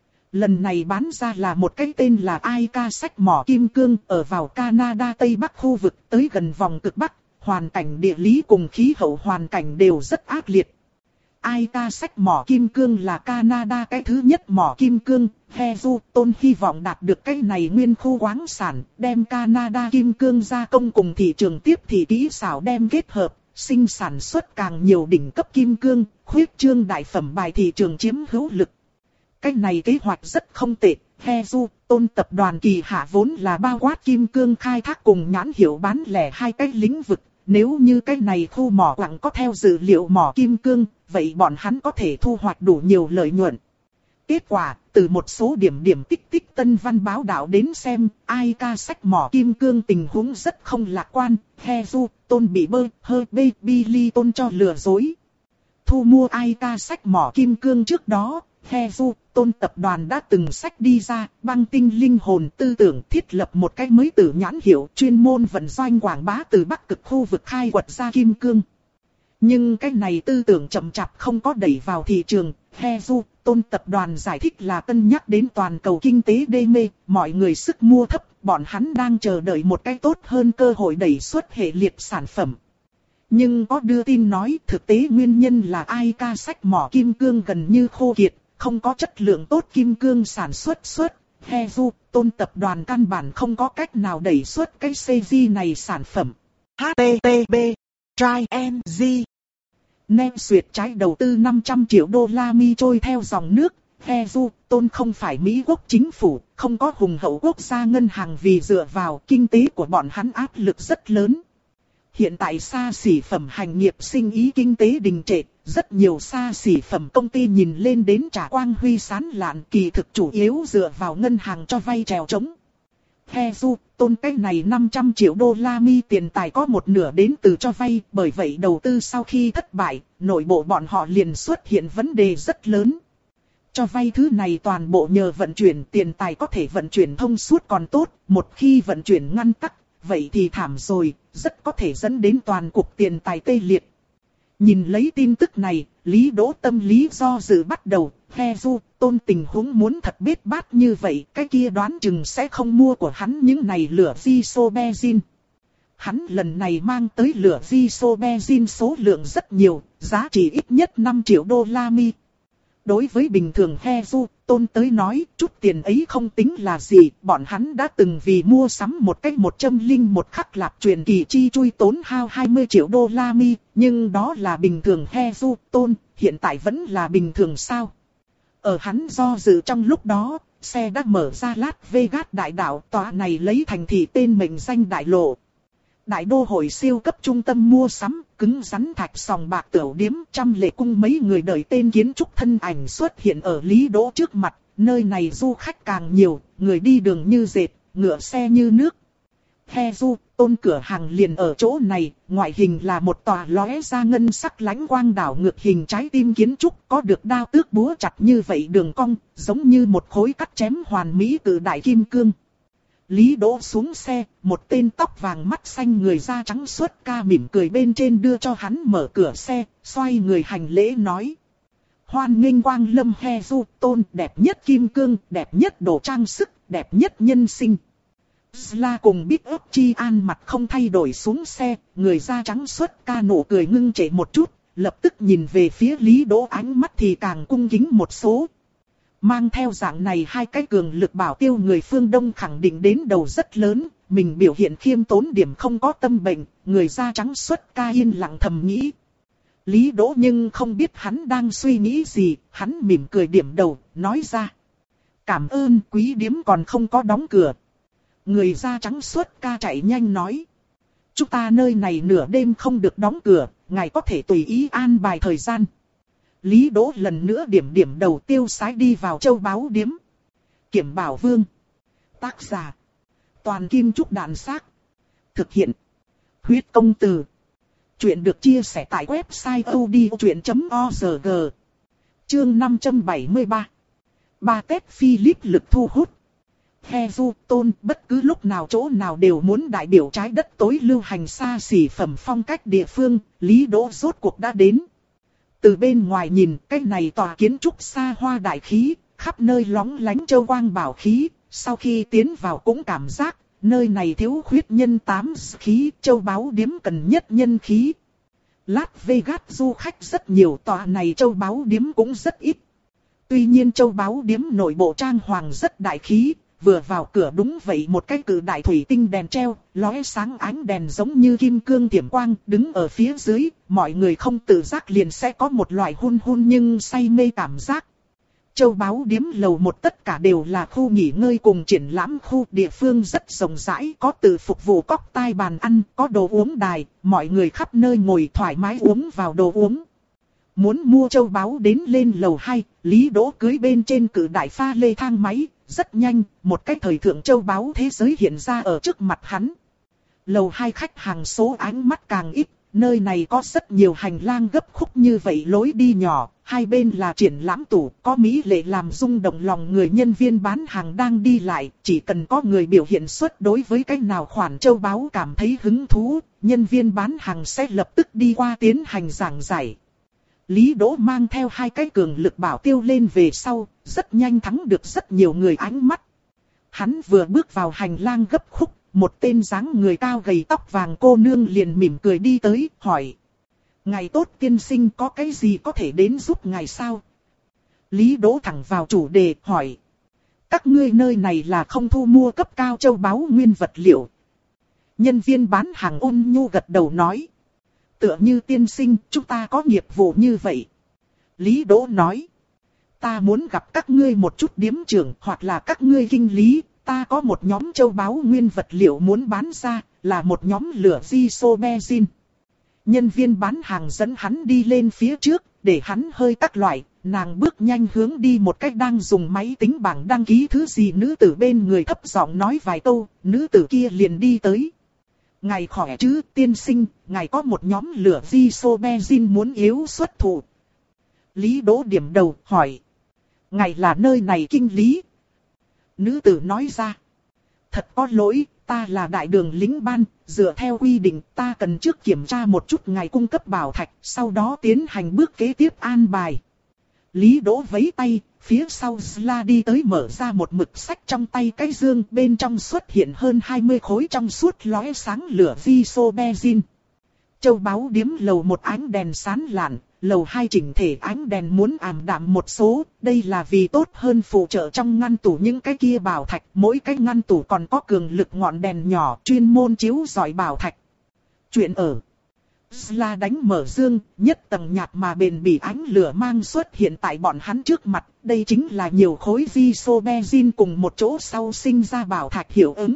Lần này bán ra là một cái tên là i ca sách mỏ kim cương ở vào Canada Tây Bắc khu vực tới gần vòng cực Bắc, hoàn cảnh địa lý cùng khí hậu hoàn cảnh đều rất ác liệt. i ca sách mỏ kim cương là Canada cái thứ nhất mỏ kim cương, He Du Tôn hy vọng đạt được cái này nguyên khu khoáng sản, đem Canada kim cương gia công cùng thị trường tiếp thị kỹ xảo đem kết hợp, sinh sản xuất càng nhiều đỉnh cấp kim cương, khuyết trương đại phẩm bài thị trường chiếm hữu lực. Cái này kế hoạch rất không tệ, He Du Tôn tập đoàn kỳ hạ vốn là bao quát kim cương khai thác cùng nhãn hiệu bán lẻ hai cái lĩnh vực. Nếu như cái này khu mỏ quặng có theo dữ liệu mỏ kim cương, vậy bọn hắn có thể thu hoạch đủ nhiều lợi nhuận. Kết quả, từ một số điểm điểm tích tích Tân Văn báo đạo đến xem, i ca sách mỏ kim cương tình huống rất không lạc quan, He Du Tôn bị Bơ, Hơ, Bê, Billy Tôn cho lừa dối. Thu mua i ca sách mỏ kim cương trước đó, He Du Tôn tập đoàn đã từng sách đi ra, băng tinh linh hồn tư tưởng thiết lập một cái mới tử nhãn hiệu chuyên môn vận doanh quảng bá từ Bắc cực khu vực khai quật ra kim cương. Nhưng cái này tư tưởng chậm chạp không có đẩy vào thị trường, He Du Tôn tập đoàn giải thích là cân nhắc đến toàn cầu kinh tế đê mê, mọi người sức mua thấp, bọn hắn đang chờ đợi một cái tốt hơn cơ hội đẩy xuất hệ liệt sản phẩm. Nhưng có đưa tin nói thực tế nguyên nhân là i ca sách mỏ kim cương gần như khô kiệt, không có chất lượng tốt kim cương sản xuất xuất. He Du Tôn tập đoàn căn bản không có cách nào đẩy xuất cái xê giê này sản phẩm. hát tê tê pê Try and G Nem duyệt trái đầu tư năm trăm triệu đô la mi trôi theo dòng nước. He Du Tôn không phải Mỹ quốc chính phủ, không có hùng hậu quốc gia ngân hàng vì dựa vào kinh tế của bọn hắn áp lực rất lớn. Hiện tại xa xỉ phẩm hành nghiệp sinh ý kinh tế đình trệ, rất nhiều xa xỉ phẩm công ty nhìn lên đến trả quang huy sáng lạn kỳ thực chủ yếu dựa vào ngân hàng cho vay trèo trống. He Du Tôn cái này năm trăm triệu đô la mi tiền tài có một nửa đến từ cho vay, bởi vậy đầu tư sau khi thất bại, nội bộ bọn họ liền xuất hiện vấn đề rất lớn. Cho vay thứ này toàn bộ nhờ vận chuyển tiền tài có thể vận chuyển thông suốt còn tốt, một khi vận chuyển ngăn tắc, vậy thì thảm rồi, rất có thể dẫn đến toàn cục tiền tài tê liệt. Nhìn lấy tin tức này, Lý Đỗ tâm lý do dự bắt đầu, He Du Tôn tình huống muốn thật biết bát như vậy, cái kia đoán chừng sẽ không mua của hắn những này lửa Isobenzin. Hắn lần này mang tới lửa Isobenzin số lượng rất nhiều, giá trị ít nhất năm triệu đô la mi. Đối với bình thường He Du Tôn tới nói, chút tiền ấy không tính là gì, bọn hắn đã từng vì mua sắm một cách một trăm linh một khắc lạp truyền kỳ chi chui tốn hao hai mươi triệu đô la mi, nhưng đó là bình thường He Du Tôn, hiện tại vẫn là bình thường sao? Ở hắn do dự trong lúc đó, xe đã mở ra Las Vegas đại đảo, tòa này lấy thành thị tên mệnh danh đại lộ. Đại đô hội siêu cấp trung tâm mua sắm, cứng rắn thạch sòng bạc tửu điếm, trăm lệ cung mấy người đợi tên kiến trúc thân ảnh xuất hiện ở Lý Đỗ trước mặt, nơi này du khách càng nhiều, người đi đường như dệt, ngựa xe như nước. Hezu, tôn cửa hàng liền ở chỗ này, ngoại hình là một tòa lóe ra ngân sắc lánh quang đảo ngược hình trái tim kiến trúc, có được đao tước búa chặt như vậy đường cong, giống như một khối cắt chém hoàn mỹ từ đại kim cương. Lý Đỗ xuống xe, một tên tóc vàng mắt xanh người da trắng xuất ca mỉm cười bên trên đưa cho hắn mở cửa xe, xoay người hành lễ nói. Hoan nghênh Quang Lâm Hezu, tôn đẹp nhất kim cương, đẹp nhất đồ trang sức, đẹp nhất nhân sinh. Sla cùng Big Up Chi An mặt không thay đổi xuống xe, người da trắng xuất ca nụ cười ngưng trệ một chút, lập tức nhìn về phía Lý Đỗ, ánh mắt thì càng cung kính một số. Mang theo dạng này hai cái cường lực bảo tiêu người phương Đông khẳng định đến đầu rất lớn, mình biểu hiện khiêm tốn điểm không có tâm bệnh, người da trắng xuất ca yên lặng thầm nghĩ. Lý Đỗ nhưng không biết hắn đang suy nghĩ gì, hắn mỉm cười điểm đầu, nói ra. Cảm ơn, quý điếm còn không có đóng cửa. Người da trắng xuất ca chạy nhanh nói. Chúng ta nơi này nửa đêm không được đóng cửa, ngài có thể tùy ý an bài thời gian. Lý Đỗ lần nữa điểm điểm đầu tiêu sái đi vào châu báu điếm. Kiểm Bảo Vương. Tác giả. Toàn Kim Trúc Đạn Xác. Thực hiện. Huyết Công Từ. Chuyện được chia sẻ tại website odchuyện chấm org. Chương năm trăm bảy mươi ba. Ba Tết Philip lực thu hút. Hezu, tôn bất cứ lúc nào chỗ nào đều muốn đại biểu trái đất tối lưu hành xa xỉ phẩm phong cách địa phương, Lý Đỗ rốt cuộc đã đến. Từ bên ngoài nhìn, cái này tòa kiến trúc xa hoa đại khí, khắp nơi lóng lánh châu quang bảo khí, sau khi tiến vào cũng cảm giác, nơi này thiếu khuyết nhân tám khí, châu báu điếm cần nhất nhân khí. Las Vegas du khách rất nhiều, tòa này châu báu điếm cũng rất ít. Tuy nhiên châu báu điếm nội bộ trang hoàng rất đại khí, vừa vào cửa đúng vậy một cái cự đại thủy tinh đèn treo, lóe sáng ánh đèn giống như kim cương tiệm quang, đứng ở phía dưới, mọi người không tự giác liền sẽ có một loại hun hun nhưng say mê cảm giác. Châu báu điếm lầu một tất cả đều là khu nghỉ ngơi cùng triển lãm khu, địa phương rất rộng rãi, có tự phục vụ cóc tai bàn ăn, có đồ uống đài, mọi người khắp nơi ngồi thoải mái uống vào đồ uống. Muốn mua châu báu đến lên lầu hai, Lý Đỗ cưới bên trên cự đại pha lê thang máy, rất nhanh, một cái thời thượng châu báu thế giới hiện ra ở trước mặt hắn. Lầu hai khách hàng số ánh mắt càng ít, nơi này có rất nhiều hành lang gấp khúc như vậy lối đi nhỏ, hai bên là triển lãm tủ, có mỹ lệ làm rung động lòng người nhân viên bán hàng đang đi lại, chỉ cần có người biểu hiện xuất đối với cái nào khoản châu báu cảm thấy hứng thú, nhân viên bán hàng sẽ lập tức đi qua tiến hành giảng giải. Lý Đỗ mang theo hai cái cường lực bảo tiêu lên về sau, rất nhanh thắng được rất nhiều người ánh mắt. Hắn vừa bước vào hành lang gấp khúc, một tên dáng người cao gầy tóc vàng cô nương liền mỉm cười đi tới, hỏi. Ngài tốt tiên sinh, có cái gì có thể đến giúp ngài sao? Lý Đỗ thẳng vào chủ đề, hỏi. Các ngươi nơi này là không thu mua cấp cao châu báu nguyên vật liệu. Nhân viên bán hàng ôn nhu gật đầu nói. Tựa như tiên sinh, chúng ta có nghiệp vụ như vậy. Lý Đỗ nói. Ta muốn gặp các ngươi một chút điếm trưởng hoặc là các ngươi kinh lý. Ta có một nhóm châu báu nguyên vật liệu muốn bán ra, là một nhóm lửa isoberzin. Nhân viên bán hàng dẫn hắn đi lên phía trước, để hắn hơi các loại. Nàng bước nhanh hướng đi một cách đang dùng máy tính bảng đăng ký thứ gì, nữ tử bên người thấp giọng nói vài câu, nữ tử kia liền đi tới. Ngài khỏe chứ tiên sinh, ngài có một nhóm lửa isoberzin muốn yếu xuất thủ. Lý Đỗ điểm đầu hỏi. Ngài là nơi này kinh lý. Nữ tử nói ra. Thật có lỗi, ta là đại đường lính ban, dựa theo quy định ta cần trước kiểm tra một chút ngài cung cấp bảo thạch, sau đó tiến hành bước kế tiếp an bài. Lý Đỗ vẫy tay, phía sau Sla đi tới mở ra một mực sách trong tay cái dương, bên trong xuất hiện hơn hai mươi khối trong suốt lóe sáng lửa isoberzin. Châu báu điếm lầu một ánh đèn sáng lạn, lầu hai chỉnh thể ánh đèn muốn ảm đạm một số, đây là vì tốt hơn phụ trợ trong ngăn tủ những cái kia bảo thạch, mỗi cái ngăn tủ còn có cường lực ngọn đèn nhỏ chuyên môn chiếu rọi bảo thạch. Chuyện ở Sla đánh mở dương, nhất tầng nhạt mà bền bỉ ánh lửa mang xuất hiện tại bọn hắn trước mặt, đây chính là nhiều khối isoberzin cùng một chỗ sau sinh ra bảo thạch hiệu ứng.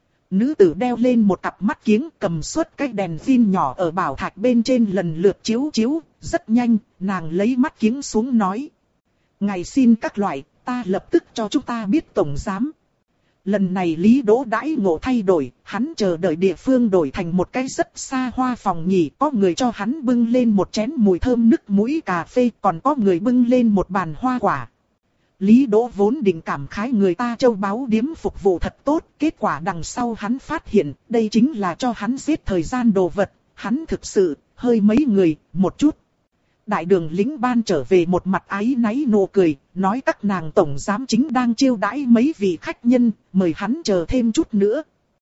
Nữ tử đeo lên một cặp mắt kiếng, cầm suốt cái đèn pin nhỏ ở bảo thạch bên trên lần lượt chiếu chiếu, rất nhanh, nàng lấy mắt kiếng xuống nói. Ngài xin các loại, ta lập tức cho chúng ta biết tổng giám. Lần này Lý Đỗ đãi ngộ thay đổi, hắn chờ đợi địa phương đổi thành một cái rất xa hoa phòng nghỉ, có người cho hắn bưng lên một chén mùi thơm nức mũi cà phê, còn có người bưng lên một bàn hoa quả. Lý Đỗ vốn định cảm khái người ta châu báu điếm phục vụ thật tốt, kết quả đằng sau hắn phát hiện, đây chính là cho hắn giết thời gian đồ vật, hắn thực sự, hơi mấy người, một chút. Đại đường lĩnh ban trở về một mặt áy náy nụ cười, nói các nàng tổng giám chính đang chiêu đãi mấy vị khách nhân, mời hắn chờ thêm chút nữa.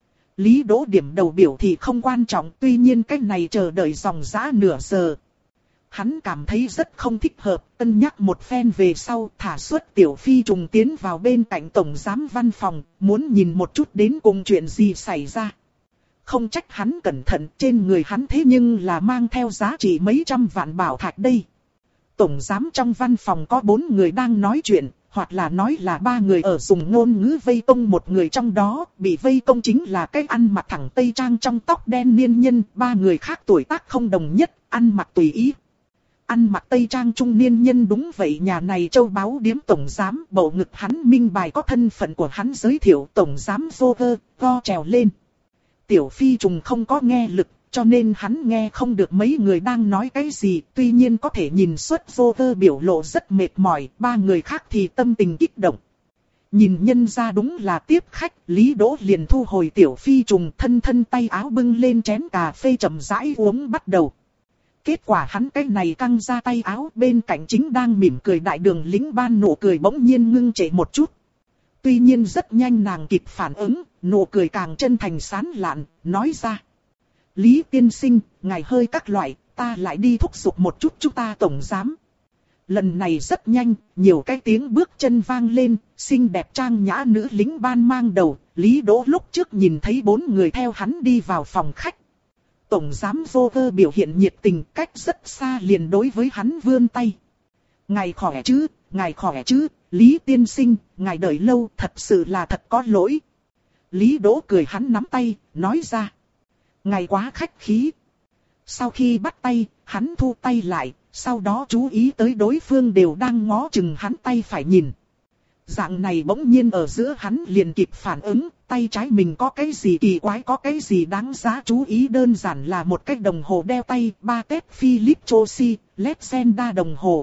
Lý Đỗ điểm đầu biểu thì không quan trọng, tuy nhiên cách này chờ đợi dòng dã nửa giờ. Hắn cảm thấy rất không thích hợp, cân nhắc một phen về sau thả xuất Tiểu Phi trùng tiến vào bên cạnh tổng giám văn phòng, muốn nhìn một chút đến cùng chuyện gì xảy ra. Không trách hắn cẩn thận, trên người hắn thế nhưng là mang theo giá trị mấy trăm vạn bảo thạch đây. Tổng giám trong văn phòng có bốn người đang nói chuyện, hoặc là nói là ba người ở dùng ngôn ngữ vây công một người trong đó, bị vây công chính là cái ăn mặc thẳng tây trang trong tóc đen niên nhân, ba người khác tuổi tác không đồng nhất, ăn mặc tùy ý. Ăn mặc tây trang trung niên nhân đúng vậy, nhà này châu báu điếm tổng giám, bầu ngực hắn minh bài có thân phận của hắn giới thiệu tổng giám Joker, go trèo lên. Tiểu Phi trùng không có nghe lực, cho nên hắn nghe không được mấy người đang nói cái gì, tuy nhiên có thể nhìn xuất Joker biểu lộ rất mệt mỏi, ba người khác thì tâm tình kích động. Nhìn nhân ra đúng là tiếp khách, Lý Đỗ liền thu hồi Tiểu Phi trùng, thân thân tay áo bưng lên chén cà phê chậm rãi uống bắt đầu. Kết quả hắn cái này căng ra tay áo, bên cạnh chính đang mỉm cười đại đường lĩnh ban nụ cười bỗng nhiên ngưng trệ một chút. Tuy nhiên rất nhanh nàng kịp phản ứng, nụ cười càng chân thành sán lạn, nói ra. Lý tiên sinh, ngài hơi các loại, ta lại đi thúc giục một chút chúng ta tổng giám. Lần này rất nhanh, nhiều cái tiếng bước chân vang lên, xinh đẹp trang nhã nữ lính ban mang đầu, Lý Đỗ lúc trước nhìn thấy bốn người theo hắn đi vào phòng khách. Tổng giám Joker biểu hiện nhiệt tình, cách rất xa liền đối với hắn vươn tay. Ngài khỏe chứ, ngài khỏe chứ, Lý tiên sinh, ngài đợi lâu, thật sự là thật có lỗi. Lý Đỗ cười hắn nắm tay, nói ra. Ngài quá khách khí. Sau khi bắt tay, hắn thu tay lại, sau đó chú ý tới đối phương đều đang ngó chừng hắn tay phải nhìn. Dạng này bỗng nhiên ở giữa hắn liền kịp phản ứng, tay trái mình có cái gì kỳ quái, có cái gì đáng giá chú ý, đơn giản là một cái đồng hồ đeo tay, Patek Philippe Chaussy, Legenda đồng hồ.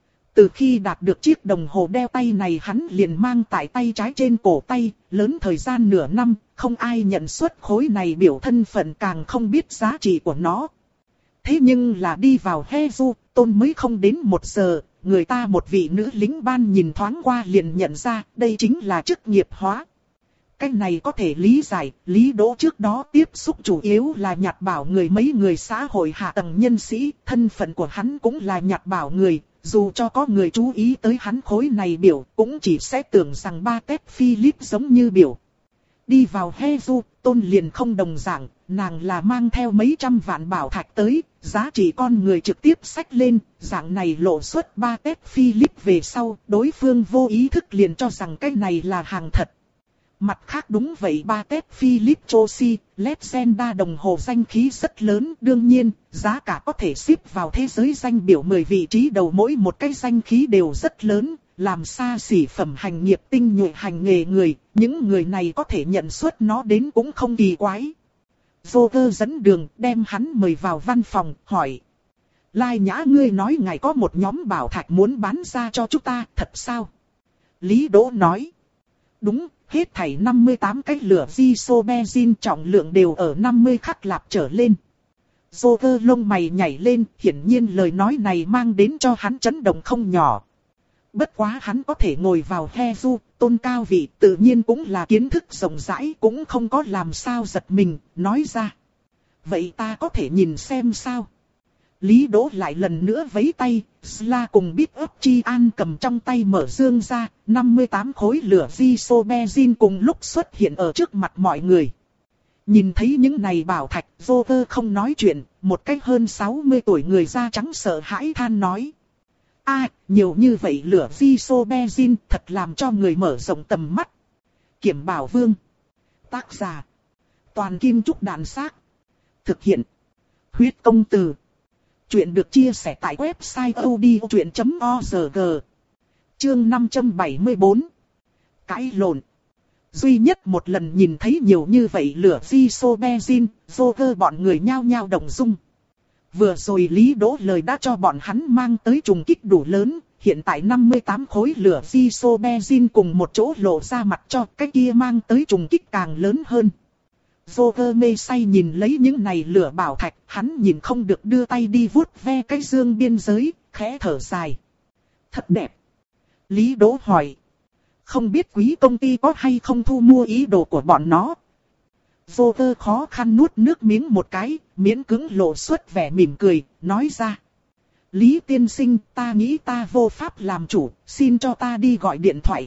Từ khi đạt được chiếc đồng hồ đeo tay này hắn liền mang tại tay trái trên cổ tay, lớn thời gian nửa năm, không ai nhận xuất khối này biểu thân phận, càng không biết giá trị của nó. Thế nhưng là đi vào Heju, tôn mới không đến một giờ, người ta một vị nữ lính ban nhìn thoáng qua liền nhận ra đây chính là chức nghiệp hóa. Cái này có thể lý giải, Lý Đỗ trước đó tiếp xúc chủ yếu là nhặt bảo người, mấy người xã hội hạ tầng nhân sĩ, thân phận của hắn cũng là nhặt bảo người. Dù cho có người chú ý tới hắn khối này biểu, cũng chỉ sẽ tưởng rằng Patek Philippe giống như biểu. Đi vào Heju, tôn liền không đồng dạng, nàng là mang theo mấy trăm vạn bảo thạch tới, giá trị con người trực tiếp xách lên, dạng này lộ xuất Patek Philippe về sau, đối phương vô ý thức liền cho rằng cái này là hàng thật. Mặt khác đúng vậy, Patek Philippe Chaussy, Legenda đồng hồ danh khí rất lớn, đương nhiên, giá cả có thể xếp vào thế giới danh biểu mười vị trí đầu, mỗi một cái danh khí đều rất lớn, làm xa xỉ phẩm hành nghiệp tinh nhuệ hành nghề người, những người này có thể nhận xuất nó đến cũng không kỳ quái. Joker dẫn đường, đem hắn mời vào văn phòng, hỏi. Lai Nhã, ngươi nói ngài có một nhóm bảo thạch muốn bán ra cho chúng ta, thật sao? Lý Đỗ nói. Đúng. Hết thảy năm mươi tám cái lửa isobenzin trọng lượng đều ở năm mươi khắc lạp trở lên. Joker lông mày nhảy lên, hiển nhiên lời nói này mang đến cho hắn chấn động không nhỏ. Bất quá hắn có thể ngồi vào Heju, tôn cao vị, tự nhiên cũng là kiến thức rộng rãi, cũng không có làm sao giật mình, nói ra. Vậy ta có thể nhìn xem sao? Lý Đỗ lại lần nữa vẫy tay, Sla cùng Big Up Chi An cầm trong tay mở dương ra, năm mươi tám khối lửa isobenzin cùng lúc xuất hiện ở trước mặt mọi người. Nhìn thấy những này bảo thạch, Joker không nói chuyện, một cách hơn sáu mươi tuổi người da trắng sợ hãi than nói. A, à, nhiều như vậy lửa isobenzin thật làm cho người mở rộng tầm mắt. Kiểm Bảo Vương. Tác giả. Toàn Kim Trúc Đàn Xác. Thực hiện. Huyết Công Từ. Chuyện được chia sẻ tại website odchuyện chấm org. Chương năm trăm bảy mươi bốn. Cãi lộn. Duy nhất một lần nhìn thấy nhiều như vậy lửa isoberzin, Joker bọn người nhao nhao động dung. Vừa rồi Lý Đỗ lời đã cho bọn hắn mang tới trùng kích đủ lớn, hiện tại năm mươi tám khối lửa isoberzin cùng một chỗ lộ ra mặt cho cái kia mang tới trùng kích càng lớn hơn. Joker mê say nhìn lấy những này lửa bảo thạch, hắn nhìn không được đưa tay đi vuốt ve cái dương biên giới, khẽ thở dài. Thật đẹp. Lý Đỗ hỏi. Không biết quý công ty có hay không thu mua ý đồ của bọn nó. Joker khó khăn nuốt nước miếng một cái, miễn cưỡng lộ xuất vẻ mỉm cười, nói ra. Lý tiên sinh, ta nghĩ ta vô pháp làm chủ, xin cho ta đi gọi điện thoại.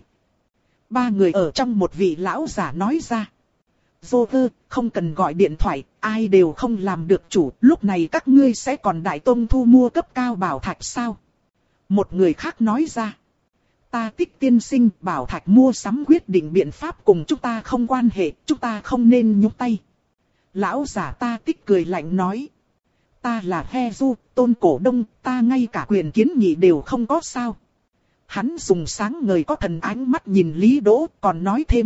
Ba người ở trong một vị lão giả nói ra. Joker, không cần gọi điện thoại, ai đều không làm được chủ, lúc này các ngươi sẽ còn đại tông thu mua cấp cao bảo thạch sao? Một người khác nói ra. Ta Tích tiên sinh, bảo thạch mua sắm quyết định biện pháp cùng chúng ta không quan hệ, chúng ta không nên nhúng tay. Lão giả Ta Tích cười lạnh nói. Ta là Hezu, tôn cổ đông, ta ngay cả quyền kiến nghị đều không có sao. Hắn dùng sáng ngời có thần ánh mắt nhìn Lý Đỗ, còn nói thêm.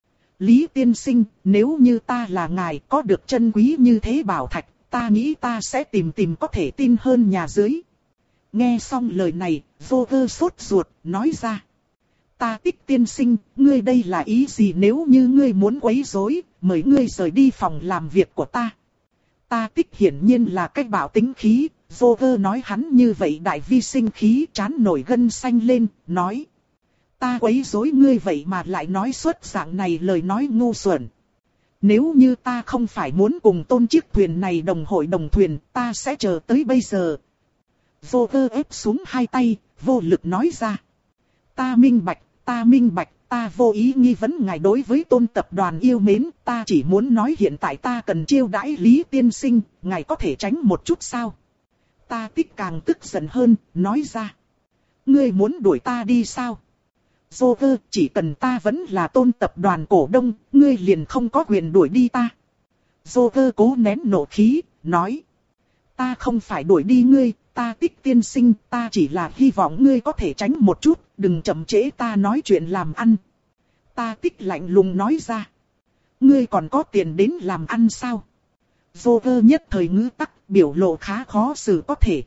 Lý tiên sinh, nếu như ta là ngài có được chân quý như thế bảo thạch, ta nghĩ ta sẽ tìm tìm có thể tin hơn nhà dưới. Nghe xong lời này, Joker sốt ruột, nói ra. Ta Tích tiên sinh, ngươi đây là ý gì nếu như ngươi muốn quấy rối, mời ngươi rời đi phòng làm việc của ta. Ta Tích hiển nhiên là cách bảo tính khí, Joker nói hắn như vậy đại vi sinh khí chán nổi gân xanh lên, nói. Ta quấy rối ngươi vậy mà lại nói xuất dạng này lời nói ngu xuẩn. Nếu như ta không phải muốn cùng tôn chiếc thuyền này đồng hội đồng thuyền, ta sẽ chờ tới bây giờ. Joker ép xuống hai tay, vô lực nói ra. Ta minh bạch, ta minh bạch, ta vô ý nghi vấn ngài đối với tôn tập đoàn yêu mến, ta chỉ muốn nói hiện tại ta cần chiêu đãi Lý tiên sinh, ngài có thể tránh một chút sao? Ta Tích càng tức giận hơn, nói ra. Ngươi muốn đuổi ta đi sao? Joker, chỉ cần ta vẫn là tôn tập đoàn cổ đông, ngươi liền không có quyền đuổi đi ta. Joker cố nén nộ khí, nói. Ta không phải đuổi đi ngươi, ta Tích tiên sinh, ta chỉ là hy vọng ngươi có thể tránh một chút, đừng chậm trễ ta nói chuyện làm ăn. Ta Tích lạnh lùng nói ra. Ngươi còn có tiền đến làm ăn sao? Joker nhất thời ngữ tắc, biểu lộ khá khó xử có thể.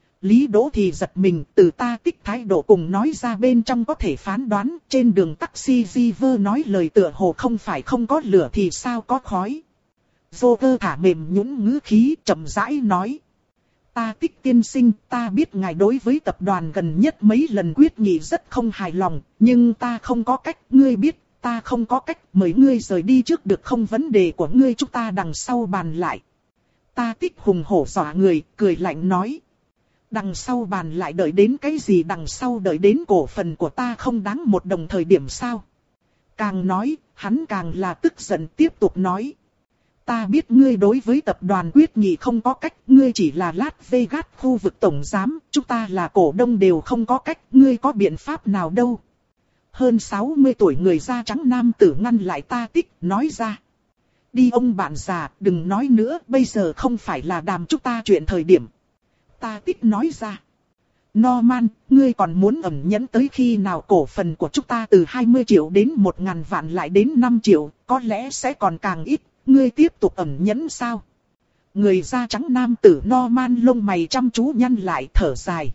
Lý Đỗ thì giật mình, từ Ta Tích thái độ cùng nói ra bên trong có thể phán đoán, trên đường taxi River nói lời tựa hồ không phải không có lửa thì sao có khói. Joker thả mềm nhũn ngữ khí, chậm rãi nói. Ta Tích tiên sinh, ta biết ngài đối với tập đoàn gần nhất mấy lần quyết nghị rất không hài lòng, nhưng ta không có cách, ngươi biết, ta không có cách, mời ngươi rời đi trước được không, vấn đề của ngươi chúng ta đằng sau bàn lại. Ta Tích hùng hổ dọa người, cười lạnh nói. Đằng sau bàn lại đợi đến cái gì, đằng sau đợi đến cổ phần của ta không đáng một đồng thời điểm sao? Càng nói, hắn càng là tức giận tiếp tục nói. Ta biết ngươi đối với tập đoàn quyết nghị không có cách, ngươi chỉ là Las Vegas khu vực tổng giám, chúng ta là cổ đông đều không có cách, ngươi có biện pháp nào đâu? Hơn sáu mươi tuổi người da trắng nam tử ngăn lại Ta Tích, nói ra. Đi ông bạn già, đừng nói nữa, bây giờ không phải là đàm chúng ta chuyện thời điểm. Ta Tích nói ra. Norman, ngươi còn muốn ẩn nhẫn tới khi nào? Cổ phần của chúng ta từ hai mươi triệu đến một ngàn vạn lại đến năm triệu, có lẽ sẽ còn càng ít, ngươi tiếp tục ẩn nhẫn sao? Người da trắng nam tử Norman lông mày chăm chú nhăn lại, thở dài.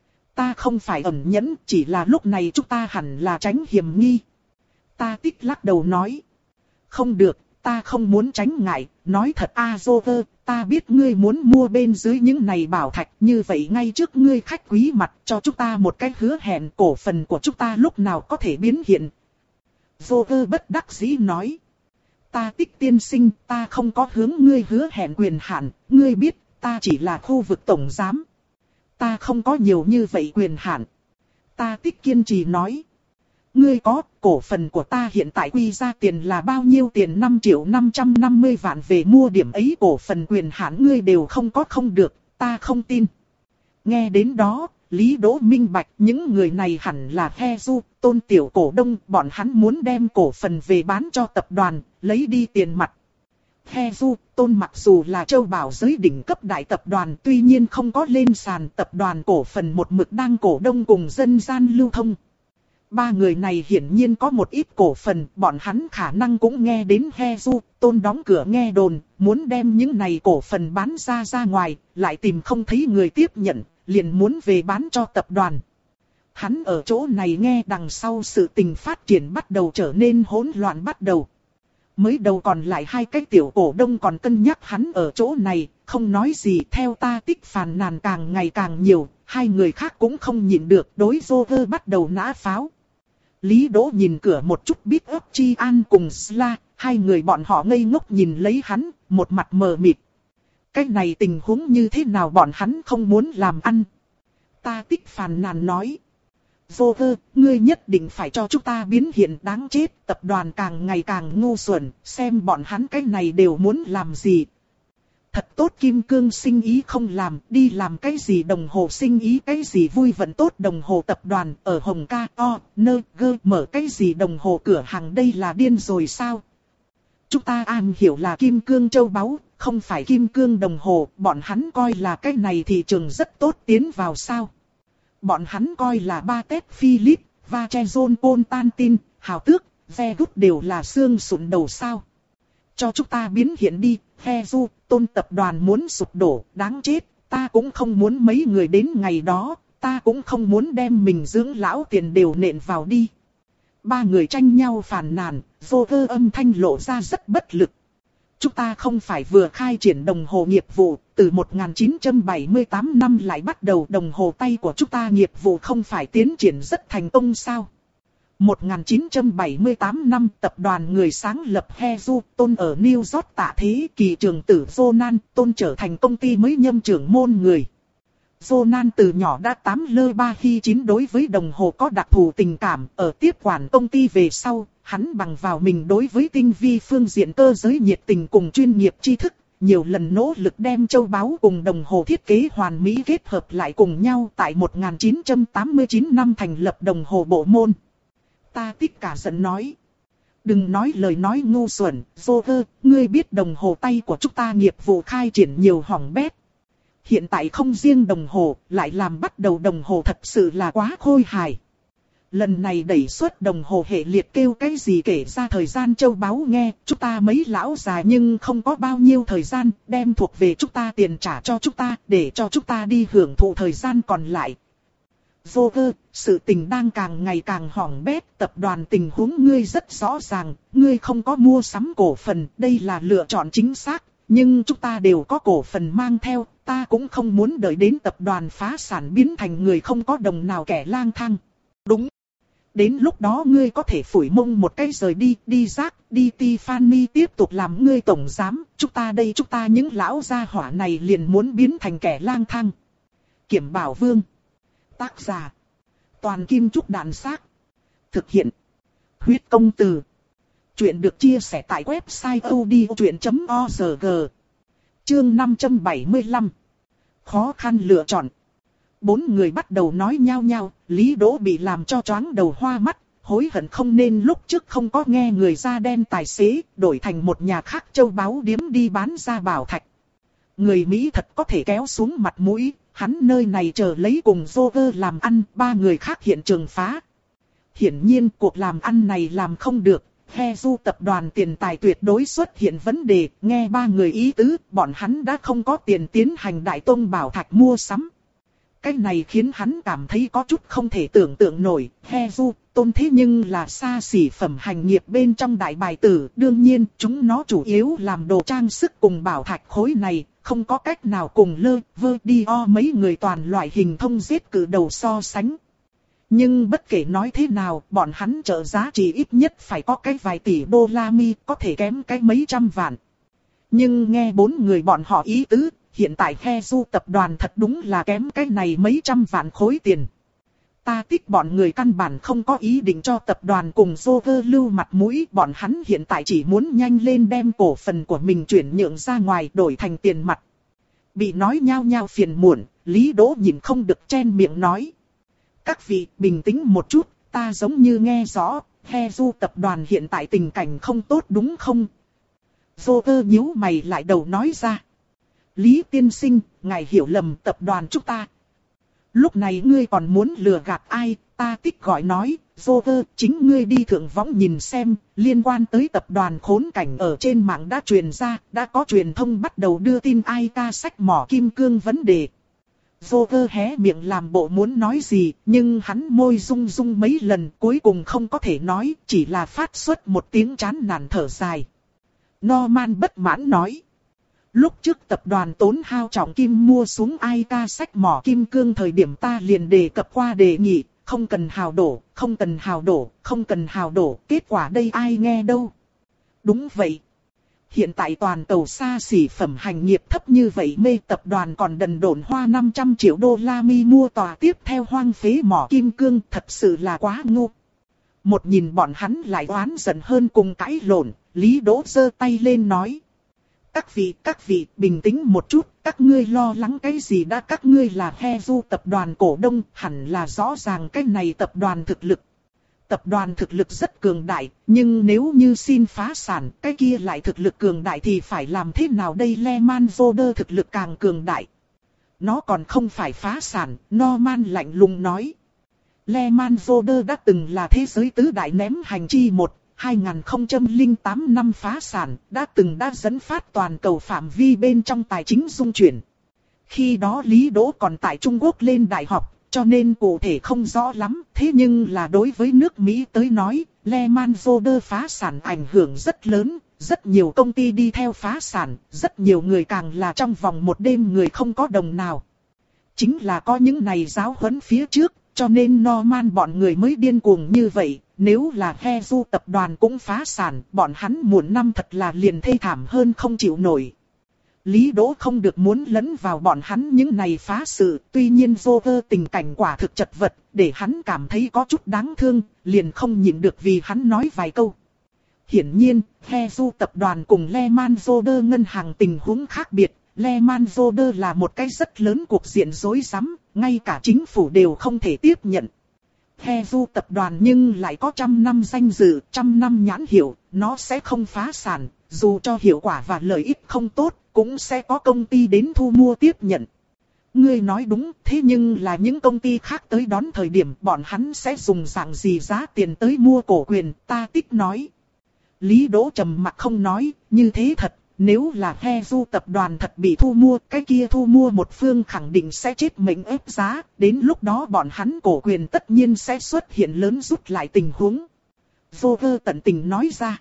Ta không phải ẩn nhẫn, chỉ là lúc này chúng ta hẳn là tránh hiểm nghi. Ta Tích lắc đầu nói. Không được, ta không muốn tránh ngại, nói thật a Joker, ta biết ngươi muốn mua bên dưới những này bảo thạch, như vậy ngay trước ngươi khách quý mặt cho chúng ta một cái hứa hẹn, cổ phần của chúng ta lúc nào có thể biến hiện. Joker bất đắc dĩ nói. Ta Tích tiên sinh, ta không có hướng ngươi hứa hẹn quyền hạn, ngươi biết, ta chỉ là khu vực tổng giám. Ta không có nhiều như vậy quyền hạn. Ta Tích kiên trì nói. Ngươi có, cổ phần của ta hiện tại quy ra tiền là bao nhiêu tiền? năm triệu năm trăm năm mươi vạn, về mua điểm ấy cổ phần quyền hạn ngươi đều không có, không được, ta không tin. Nghe đến đó, Lý Đỗ minh bạch những người này hẳn là Hezu, tôn tiểu cổ đông, bọn hắn muốn đem cổ phần về bán cho tập đoàn, lấy đi tiền mặt. Hezu, tôn mặc dù là châu bảo giới đỉnh cấp đại tập đoàn, tuy nhiên không có lên sàn, tập đoàn cổ phần một mực đang cổ đông cùng dân gian lưu thông. Ba người này hiển nhiên có một ít cổ phần, bọn hắn khả năng cũng nghe đến He Du, Tôn đóng cửa nghe đồn, muốn đem những này cổ phần bán ra ra ngoài, lại tìm không thấy người tiếp nhận, liền muốn về bán cho tập đoàn. Hắn ở chỗ này nghe đằng sau sự tình phát triển bắt đầu trở nên hỗn loạn bắt đầu. Mới đầu còn lại hai cái tiểu cổ đông còn cân nhắc hắn ở chỗ này, không nói gì, theo ta tích phàn nàn càng ngày càng nhiều, hai người khác cũng không nhịn được, đối Joker bắt đầu nã pháo. Lý Đỗ nhìn cửa một chút biết ấp Chi An cùng Sla, hai người bọn họ ngây ngốc nhìn lấy hắn, một mặt mờ mịt. Cái này tình huống như thế nào bọn hắn không muốn làm ăn. Ta tích phàn nàn nói. Joker, ngươi nhất định phải cho chúng ta biến hiện đáng chết, tập đoàn càng ngày càng ngu xuẩn, xem bọn hắn cái này đều muốn làm gì. Thật tốt kim cương sinh ý không làm, đi làm cái gì đồng hồ sinh ý, cái gì vui vận tốt đồng hồ tập đoàn, ở Hồng Ca, O, Nơ, Gơ, mở cái gì đồng hồ cửa hàng, đây là điên rồi sao? Chúng ta an hiểu là kim cương châu báu, không phải kim cương đồng hồ, bọn hắn coi là cái này thị trường rất tốt tiến vào sao? Bọn hắn coi là Patek Philippe, Vacheron Constantin, Hào Tước, Vegut đều là xương sụn đầu sao? Cho chúng ta biến hiện đi, He Du, Tôn tập đoàn muốn sụp đổ, đáng chết, ta cũng không muốn mấy người đến ngày đó, ta cũng không muốn đem mình dưỡng lão tiền đều nện vào đi. Ba người tranh nhau phàn nàn, Joker âm thanh lộ ra rất bất lực. Chúng ta không phải vừa khai triển đồng hồ nghiệp vụ, từ một nghìn chín trăm bảy mươi tám năm lại bắt đầu đồng hồ tay của chúng ta nghiệp vụ không phải tiến triển rất thành công sao? một nghìn chín trăm bảy mươi tám năm tập đoàn người sáng lập He Du, Tôn ở New York tạ thế, kỳ trường tử Jonan, Tôn trở thành công ty mới nhâm trưởng môn người. Jonan từ nhỏ đã tám lơ ba khi chín đối với đồng hồ có đặc thù tình cảm, ở tiếp quản công ty về sau, hắn bằng vào mình đối với tinh vi phương diện cơ giới nhiệt tình cùng chuyên nghiệp tri thức, nhiều lần nỗ lực đem châu báu cùng đồng hồ thiết kế hoàn mỹ kết hợp lại cùng nhau tại một nghìn chín trăm tám mươi chín năm thành lập đồng hồ bộ môn. Ta tích cả giận nói. Đừng nói lời nói ngu xuẩn, Joker, ngươi biết đồng hồ tay của chúng ta nghiệp vụ khai triển nhiều hỏng bét. Hiện tại không riêng đồng hồ, lại làm bắt đầu đồng hồ thật sự là quá khôi hài. Lần này đẩy suất đồng hồ hệ liệt kêu cái gì kể ra thời gian châu báu nghe, chúng ta mấy lão già nhưng không có bao nhiêu thời gian, đem thuộc về chúng ta tiền trả cho chúng ta, để cho chúng ta đi hưởng thụ thời gian còn lại. Joker, sự tình đang càng ngày càng hỏng bét, tập đoàn tình huống ngươi rất rõ ràng, ngươi không có mua sắm cổ phần, đây là lựa chọn chính xác, nhưng chúng ta đều có cổ phần mang theo, ta cũng không muốn đợi đến tập đoàn phá sản biến thành người không có đồng nào kẻ lang thang. Đúng. Đến lúc đó ngươi có thể phủi mông một cái rời đi, đi rác, đi Tiffany tiếp tục làm ngươi tổng giám, chúng ta đây chúng ta những lão gia hỏa này liền muốn biến thành kẻ lang thang. Kiểm Bảo Vương. Tác giả. Toàn Kim Trúc Đạn Xác. Thực hiện. Huyết Công Từ. Chuyện được chia sẻ tại website odchuyện chấm org. Chương năm trăm bảy mươi lăm. Khó khăn lựa chọn. Bốn người bắt đầu nói nhao nhao, Lý Đỗ bị làm cho choáng đầu hoa mắt, hối hận không nên lúc trước không có nghe người da đen tài xế, đổi thành một nhà khác châu báu điếm đi bán ra bảo thạch. Người Mỹ thật có thể kéo xuống mặt mũi, hắn nơi này chờ lấy cùng Joker làm ăn, ba người khác hiện trường phá. Hiển nhiên cuộc làm ăn này làm không được, He Du tập đoàn tiền tài tuyệt đối xuất hiện vấn đề, nghe ba người ý tứ, bọn hắn đã không có tiền tiến hành đại tôn bảo thạch mua sắm. Cái này khiến hắn cảm thấy có chút không thể tưởng tượng nổi, He Du, Tôn thế nhưng là xa xỉ phẩm hành nghiệp bên trong đại bài tử, đương nhiên chúng nó chủ yếu làm đồ trang sức cùng bảo thạch khối này, không có cách nào cùng lơ, vơ đi o mấy người toàn loại hình thông giết cử đầu so sánh. Nhưng bất kể nói thế nào, bọn hắn trợ giá trị ít nhất phải có cái vài tỷ đô la mi, có thể kém cái mấy trăm vạn. Nhưng nghe bốn người bọn họ ý tứ, hiện tại He Du tập đoàn thật đúng là kém cái này mấy trăm vạn khối tiền. Ta tích bọn người căn bản không có ý định cho tập đoàn cùng Joker lưu mặt mũi, bọn hắn hiện tại chỉ muốn nhanh lên đem cổ phần của mình chuyển nhượng ra ngoài đổi thành tiền mặt. Bị nói nhao nhao phiền muộn, Lý Đỗ nhìn không được chen miệng nói. Các vị bình tĩnh một chút, ta giống như nghe rõ, He Du tập đoàn hiện tại tình cảnh không tốt đúng không? Joker nhíu mày lại đầu nói ra. Lý tiên sinh, ngài hiểu lầm tập đoàn chúng ta. Lúc này ngươi còn muốn lừa gạt ai? Ta Tích gọi nói, Joker, chính ngươi đi thượng võng nhìn xem, liên quan tới tập đoàn khốn cảnh ở trên mạng đã truyền ra, đã có truyền thông bắt đầu đưa tin ai ca sách mỏ kim cương vấn đề. Joker hé miệng làm bộ muốn nói gì, nhưng hắn môi rung rung mấy lần cuối cùng không có thể nói, chỉ là phát xuất một tiếng chán nản thở dài. Norman bất mãn nói. Lúc trước tập đoàn tốn hao trọng kim mua xuống ai ca sách mỏ kim cương thời điểm ta liền đề cập qua đề nghị, không cần hào đổ, không cần hào đổ, không cần hào đổ, kết quả đây ai nghe đâu. Đúng vậy. Hiện tại toàn cầu xa xỉ phẩm hành nghiệp thấp như vậy mê tập đoàn còn đần độn hoa năm trăm triệu đô la mi mua tòa tiếp theo hoang phế mỏ kim cương, thật sự là quá ngu. Một nhìn bọn hắn lại oán giận hơn cùng cãi lộn, Lý Đỗ giơ tay lên nói. Các vị, các vị, bình tĩnh một chút, các ngươi lo lắng cái gì đã, các ngươi là Hezu tập đoàn cổ đông, hẳn là rõ ràng cái này tập đoàn thực lực. Tập đoàn thực lực rất cường đại, nhưng nếu như xin phá sản, cái kia lại thực lực cường đại thì phải làm thế nào đây? Lehman Brothers thực lực càng cường đại. Nó còn không phải phá sản, Norman lạnh lùng nói. Lehman Brothers đã từng là thế giới tứ đại ném hành chi một. hai nghìn không trăm lẻ tám năm phá sản, đã từng đã dẫn phát toàn cầu phạm vi bên trong tài chính dung chuyển. Khi đó Lý Đỗ còn tại Trung Quốc lên đại học, cho nên cụ thể không rõ lắm. Thế nhưng là đối với nước Mỹ tới nói, Lehman Brothers phá sản ảnh hưởng rất lớn, rất nhiều công ty đi theo phá sản, rất nhiều người càng là trong vòng một đêm người không có đồng nào. Chính là có những này giáo huấn phía trước, cho nên Norman bọn người mới điên cuồng như vậy. Nếu là Hezu tập đoàn cũng phá sản, bọn hắn muộn năm thật là liền thê thảm hơn không chịu nổi. Lý Đỗ không được muốn lẫn vào bọn hắn những này phá sự, tuy nhiên Joker tình cảnh quả thực chật vật, để hắn cảm thấy có chút đáng thương, liền không nhịn được vì hắn nói vài câu. Hiển nhiên, Hezu tập đoàn cùng Lehman Brothers ngân hàng tình huống khác biệt, Lehman Brothers là một cái rất lớn cuộc diện rối rắm, ngay cả chính phủ đều không thể tiếp nhận. Hezu tập đoàn nhưng lại có trăm năm danh dự, trăm năm nhãn hiệu, nó sẽ không phá sản, dù cho hiệu quả và lợi ích không tốt, cũng sẽ có công ty đến thu mua tiếp nhận. Ngươi nói đúng, thế nhưng là những công ty khác tới đón thời điểm bọn hắn sẽ dùng dạng gì giá tiền tới mua cổ quyền, ta Tích nói. Lý Đỗ trầm mặc không nói, như thế thật. Nếu là Hezu tập đoàn thật bị thu mua, cái kia thu mua một phương khẳng định sẽ chết mệnh ép giá, đến lúc đó bọn hắn cổ quyền tất nhiên sẽ xuất hiện lớn rút lại tình huống. Joker tận tình nói ra.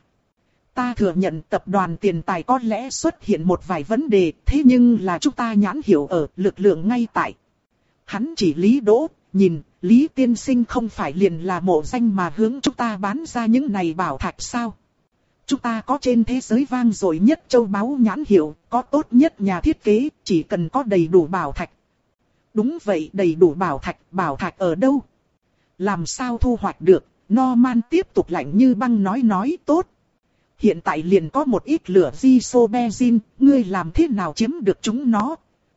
Ta thừa nhận tập đoàn tiền tài có lẽ xuất hiện một vài vấn đề, thế nhưng là chúng ta nhãn hiểu ở lực lượng ngay tại. Hắn chỉ Lý Đỗ, nhìn, Lý tiên sinh không phải liền là mộ danh mà hướng chúng ta bán ra những này bảo thạch sao? Chúng ta có trên thế giới vang dội nhất châu báu nhãn hiệu, có tốt nhất nhà thiết kế, chỉ cần có đầy đủ bảo thạch. Đúng vậy, đầy đủ bảo thạch, bảo thạch ở đâu? Làm sao thu hoạch được? Norman tiếp tục lạnh như băng nói nói tốt. Hiện tại liền có một ít lửa Isobenzin, ngươi làm thế nào chiếm được chúng nó?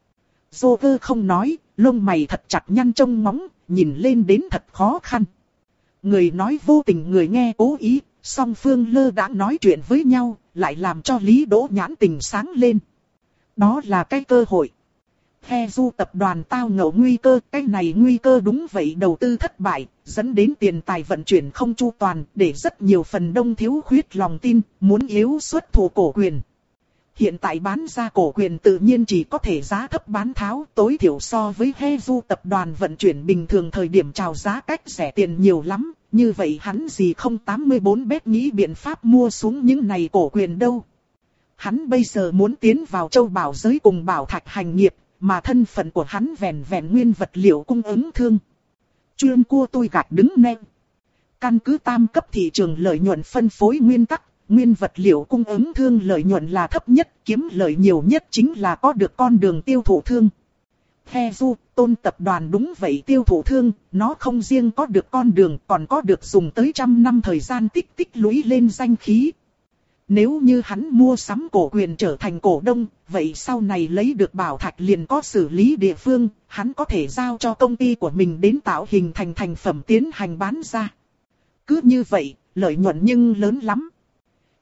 Joker không nói, lông mày thật chặt nhăn trông ngóng, nhìn lên đến thật khó khăn. Người nói vô tình người nghe cố ý. Song phương lơ đãng nói chuyện với nhau, lại làm cho Lý Đỗ nhãn tình sáng lên. Đó là cái cơ hội. Hezu tập đoàn tao ngộ nguy cơ, cái này nguy cơ đúng vậy đầu tư thất bại, dẫn đến tiền tài vận chuyển không chu toàn, để rất nhiều phần đông thiếu khuyết lòng tin, muốn yếu xuất thủ cổ quyền. Hiện tại bán ra cổ quyền tự nhiên chỉ có thể giá thấp bán tháo, tối thiểu so với Hezu tập đoàn vận chuyển bình thường thời điểm chào giá cách rẻ tiền nhiều lắm. Như vậy hắn gì không tám mươi bốn bet nghĩ biện pháp mua xuống những này cổ quyền đâu. Hắn bây giờ muốn tiến vào châu bảo giới cùng bảo thạch hành nghiệp, mà thân phận của hắn vẹn vẹn nguyên vật liệu cung ứng thương. Chuyên cua tôi gạch đứng nem. Căn cứ tam cấp thị trường lợi nhuận phân phối nguyên tắc, nguyên vật liệu cung ứng thương lợi nhuận là thấp nhất, kiếm lợi nhiều nhất chính là có được con đường tiêu thụ thương. Hezu, Tôn tập đoàn đúng vậy tiêu thụ thương, nó không riêng có được con đường còn có được dùng tới trăm năm thời gian tích tích lũy lên danh khí. Nếu như hắn mua sắm cổ quyền trở thành cổ đông, vậy sau này lấy được bảo thạch liền có xử lý địa phương, hắn có thể giao cho công ty của mình đến tạo hình thành thành phẩm tiến hành bán ra. Cứ như vậy, lợi nhuận nhưng lớn lắm.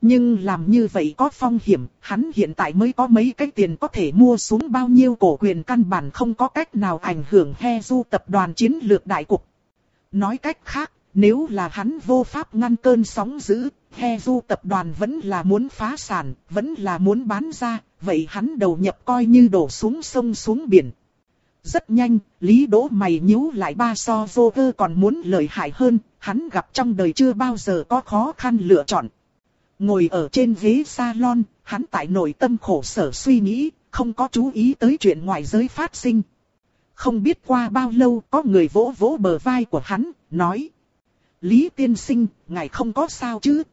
Nhưng làm như vậy có phong hiểm, hắn hiện tại mới có mấy cái tiền có thể mua xuống bao nhiêu cổ quyền, căn bản không có cách nào ảnh hưởng Hezu tập đoàn chiến lược đại cục. Nói cách khác, nếu là hắn vô pháp ngăn cơn sóng dữ, Hezu tập đoàn vẫn là muốn phá sản, vẫn là muốn bán ra, vậy hắn đầu nhập coi như đổ xuống sông xuống biển. Rất nhanh, Lý Đỗ mày nhíu lại, ba so Joker còn muốn lợi hại hơn, hắn gặp trong đời chưa bao giờ có khó khăn lựa chọn. Ngồi ở trên ghế salon, hắn tại nội tâm khổ sở suy nghĩ, không có chú ý tới chuyện ngoài giới phát sinh. Không biết qua bao lâu có người vỗ vỗ bờ vai của hắn, nói: Lý tiên sinh, ngài không có sao chứ?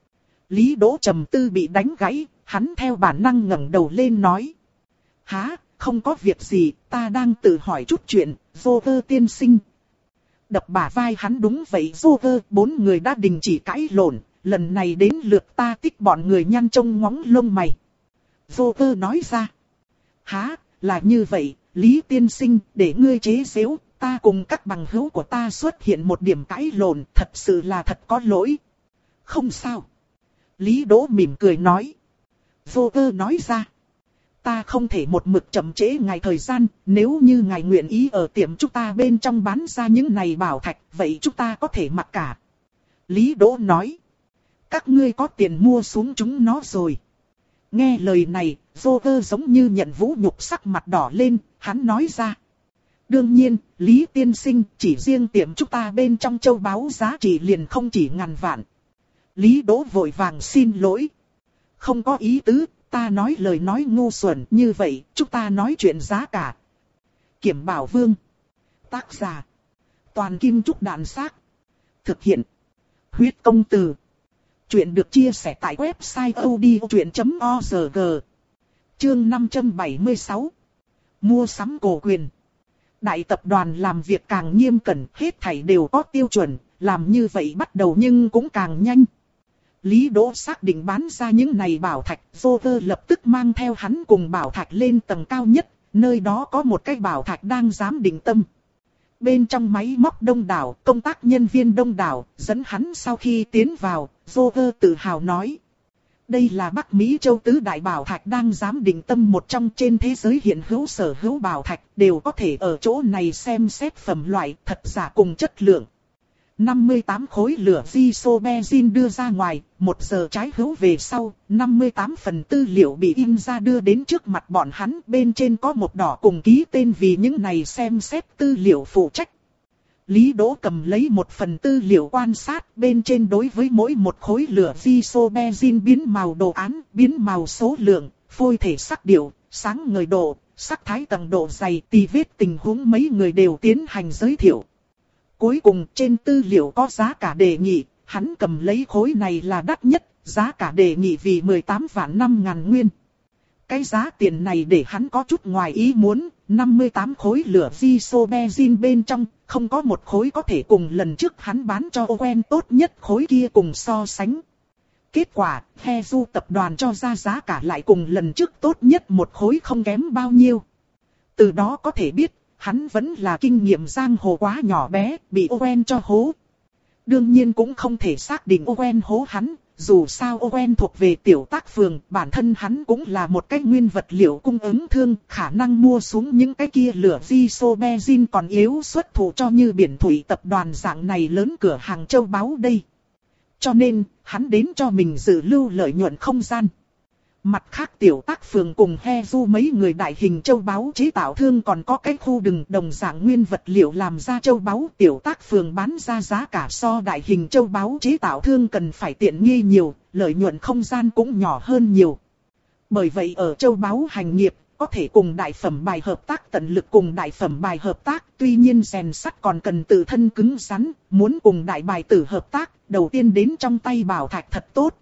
Lý Đỗ trầm tư bị đánh gãy, hắn theo bản năng ngẩng đầu lên nói: Hả, không có việc gì, ta đang tự hỏi chút chuyện, Joker tiên sinh. Đập bả vai hắn, đúng vậy Joker, bốn người đã đình chỉ cãi lộn, lần này đến lượt ta tích bọn người nhăn trông ngóng lông mày. Joker nói ra: Hả, là như vậy, Lý tiên sinh, để ngươi chế giễu, ta cùng các bằng hữu của ta xuất hiện một điểm cãi lộn, thật sự là thật có lỗi. Không sao. Lý Đỗ mỉm cười nói. Joker nói ra: Ta không thể một mực chậm trễ ngài thời gian, nếu như ngài nguyện ý ở tiệm chúng ta bên trong bán ra những này bảo thạch, vậy chúng ta có thể mặc cả. Lý Đỗ nói: Các ngươi có tiền mua xuống chúng nó rồi. Nghe lời này, Joker giống như nhận vũ nhục, sắc mặt đỏ lên, hắn nói ra: Đương nhiên, Lý tiên sinh, chỉ riêng tiệm chúng ta bên trong châu báu giá trị liền không chỉ ngàn vạn. Lý Đỗ vội vàng xin lỗi. Không có ý tứ, ta nói lời nói ngu xuẩn, như vậy, chúng ta nói chuyện giá cả. Kiểm Bảo Vương. Tác giả: Toàn Kim Trúc Đạn Xác. Thực hiện: Huyết Công Từ. Chuyện được chia sẻ tại website odchuyện chấm org. Chương năm trăm bảy mươi sáu. Mua sắm cổ quyền. Đại tập đoàn làm việc càng nghiêm cẩn, hết thảy đều có tiêu chuẩn, làm như vậy bắt đầu nhưng cũng càng nhanh. Lý Đỗ xác định bán ra những này bảo thạch, Joker lập tức mang theo hắn cùng bảo thạch lên tầng cao nhất, nơi đó có một cái bảo thạch đang giám định tâm. Bên trong máy móc đông đảo, công tác nhân viên đông đảo, dẫn hắn sau khi tiến vào, Joker tự hào nói: Đây là Bắc Mỹ châu tứ đại bảo thạch đang giám định tâm, một trong trên thế giới hiện hữu sở hữu bảo thạch, đều có thể ở chỗ này xem xét phẩm loại, thật giả cùng chất lượng. năm mươi tám khối lửa Isobenzin đưa ra ngoài, một giờ trái hữu về sau, năm mươi tám phần tư liệu bị in ra đưa đến trước mặt bọn hắn, bên trên có một đỏ cùng ký tên vì những này xem xét tư liệu phụ trách. Lý Đỗ cầm lấy một phần tư liệu quan sát, bên trên đối với mỗi một khối lửa Isobenzin biến màu đồ án, biến màu số lượng, phôi thể sắc điệu, sáng ngời độ, sắc thái tầng độ dày, tì vết tình huống mấy người đều tiến hành giới thiệu. Cuối cùng trên tư liệu có giá cả đề nghị, hắn cầm lấy khối này là đắt nhất, giá cả đề nghị vì mười tám vạn năm ngàn nguyên. Cái giá tiền này để hắn có chút ngoài ý muốn, năm mươi tám khối lửa Isobenzin bên trong, không có một khối có thể cùng lần trước hắn bán cho Owen tốt nhất khối kia cùng so sánh. Kết quả, Hezu tập đoàn cho ra giá cả lại cùng lần trước tốt nhất một khối không kém bao nhiêu. Từ đó có thể biết, hắn vẫn là kinh nghiệm giang hồ quá nhỏ bé, bị Owen cho hố. Đương nhiên cũng không thể xác định Owen hố hắn, dù sao Owen thuộc về tiểu tác phường, bản thân hắn cũng là một cái nguyên vật liệu cung ứng thương, khả năng mua xuống những cái kia lửa Isobenzin còn yếu xuất thủ cho như Biển Thủy tập đoàn dạng này lớn cửa hàng châu báu đây. Cho nên, hắn đến cho mình dự lưu lợi nhuận không gian. Mặt khác tiểu tác phường cùng Hezu mấy người đại hình châu báu chế tạo thương còn có cái khu đừng đồng dạng nguyên vật liệu làm ra châu báu, tiểu tác phường bán ra giá cả so đại hình châu báu chế tạo thương cần phải tiện nghi nhiều, lợi nhuận không gian cũng nhỏ hơn nhiều. Bởi vậy ở châu báu hành nghiệp, có thể cùng đại phẩm bài hợp tác tận lực cùng đại phẩm bài hợp tác, tuy nhiên rèn sắt còn cần tự thân cứng rắn, muốn cùng đại bài tử hợp tác, đầu tiên đến trong tay bảo thạch thật tốt.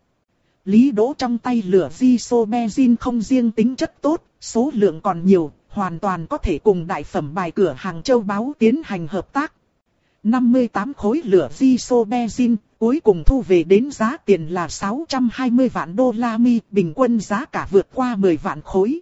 Lý Đỗ trong tay lửa Isobenzin không riêng tính chất tốt, số lượng còn nhiều, hoàn toàn có thể cùng đại phẩm bài cửa hàng châu báu tiến hành hợp tác. năm mươi tám khối lửa Isobenzin, cuối cùng thu về đến giá tiền là sáu trăm hai mươi vạn đô la Mi, bình quân giá cả vượt qua mười vạn khối.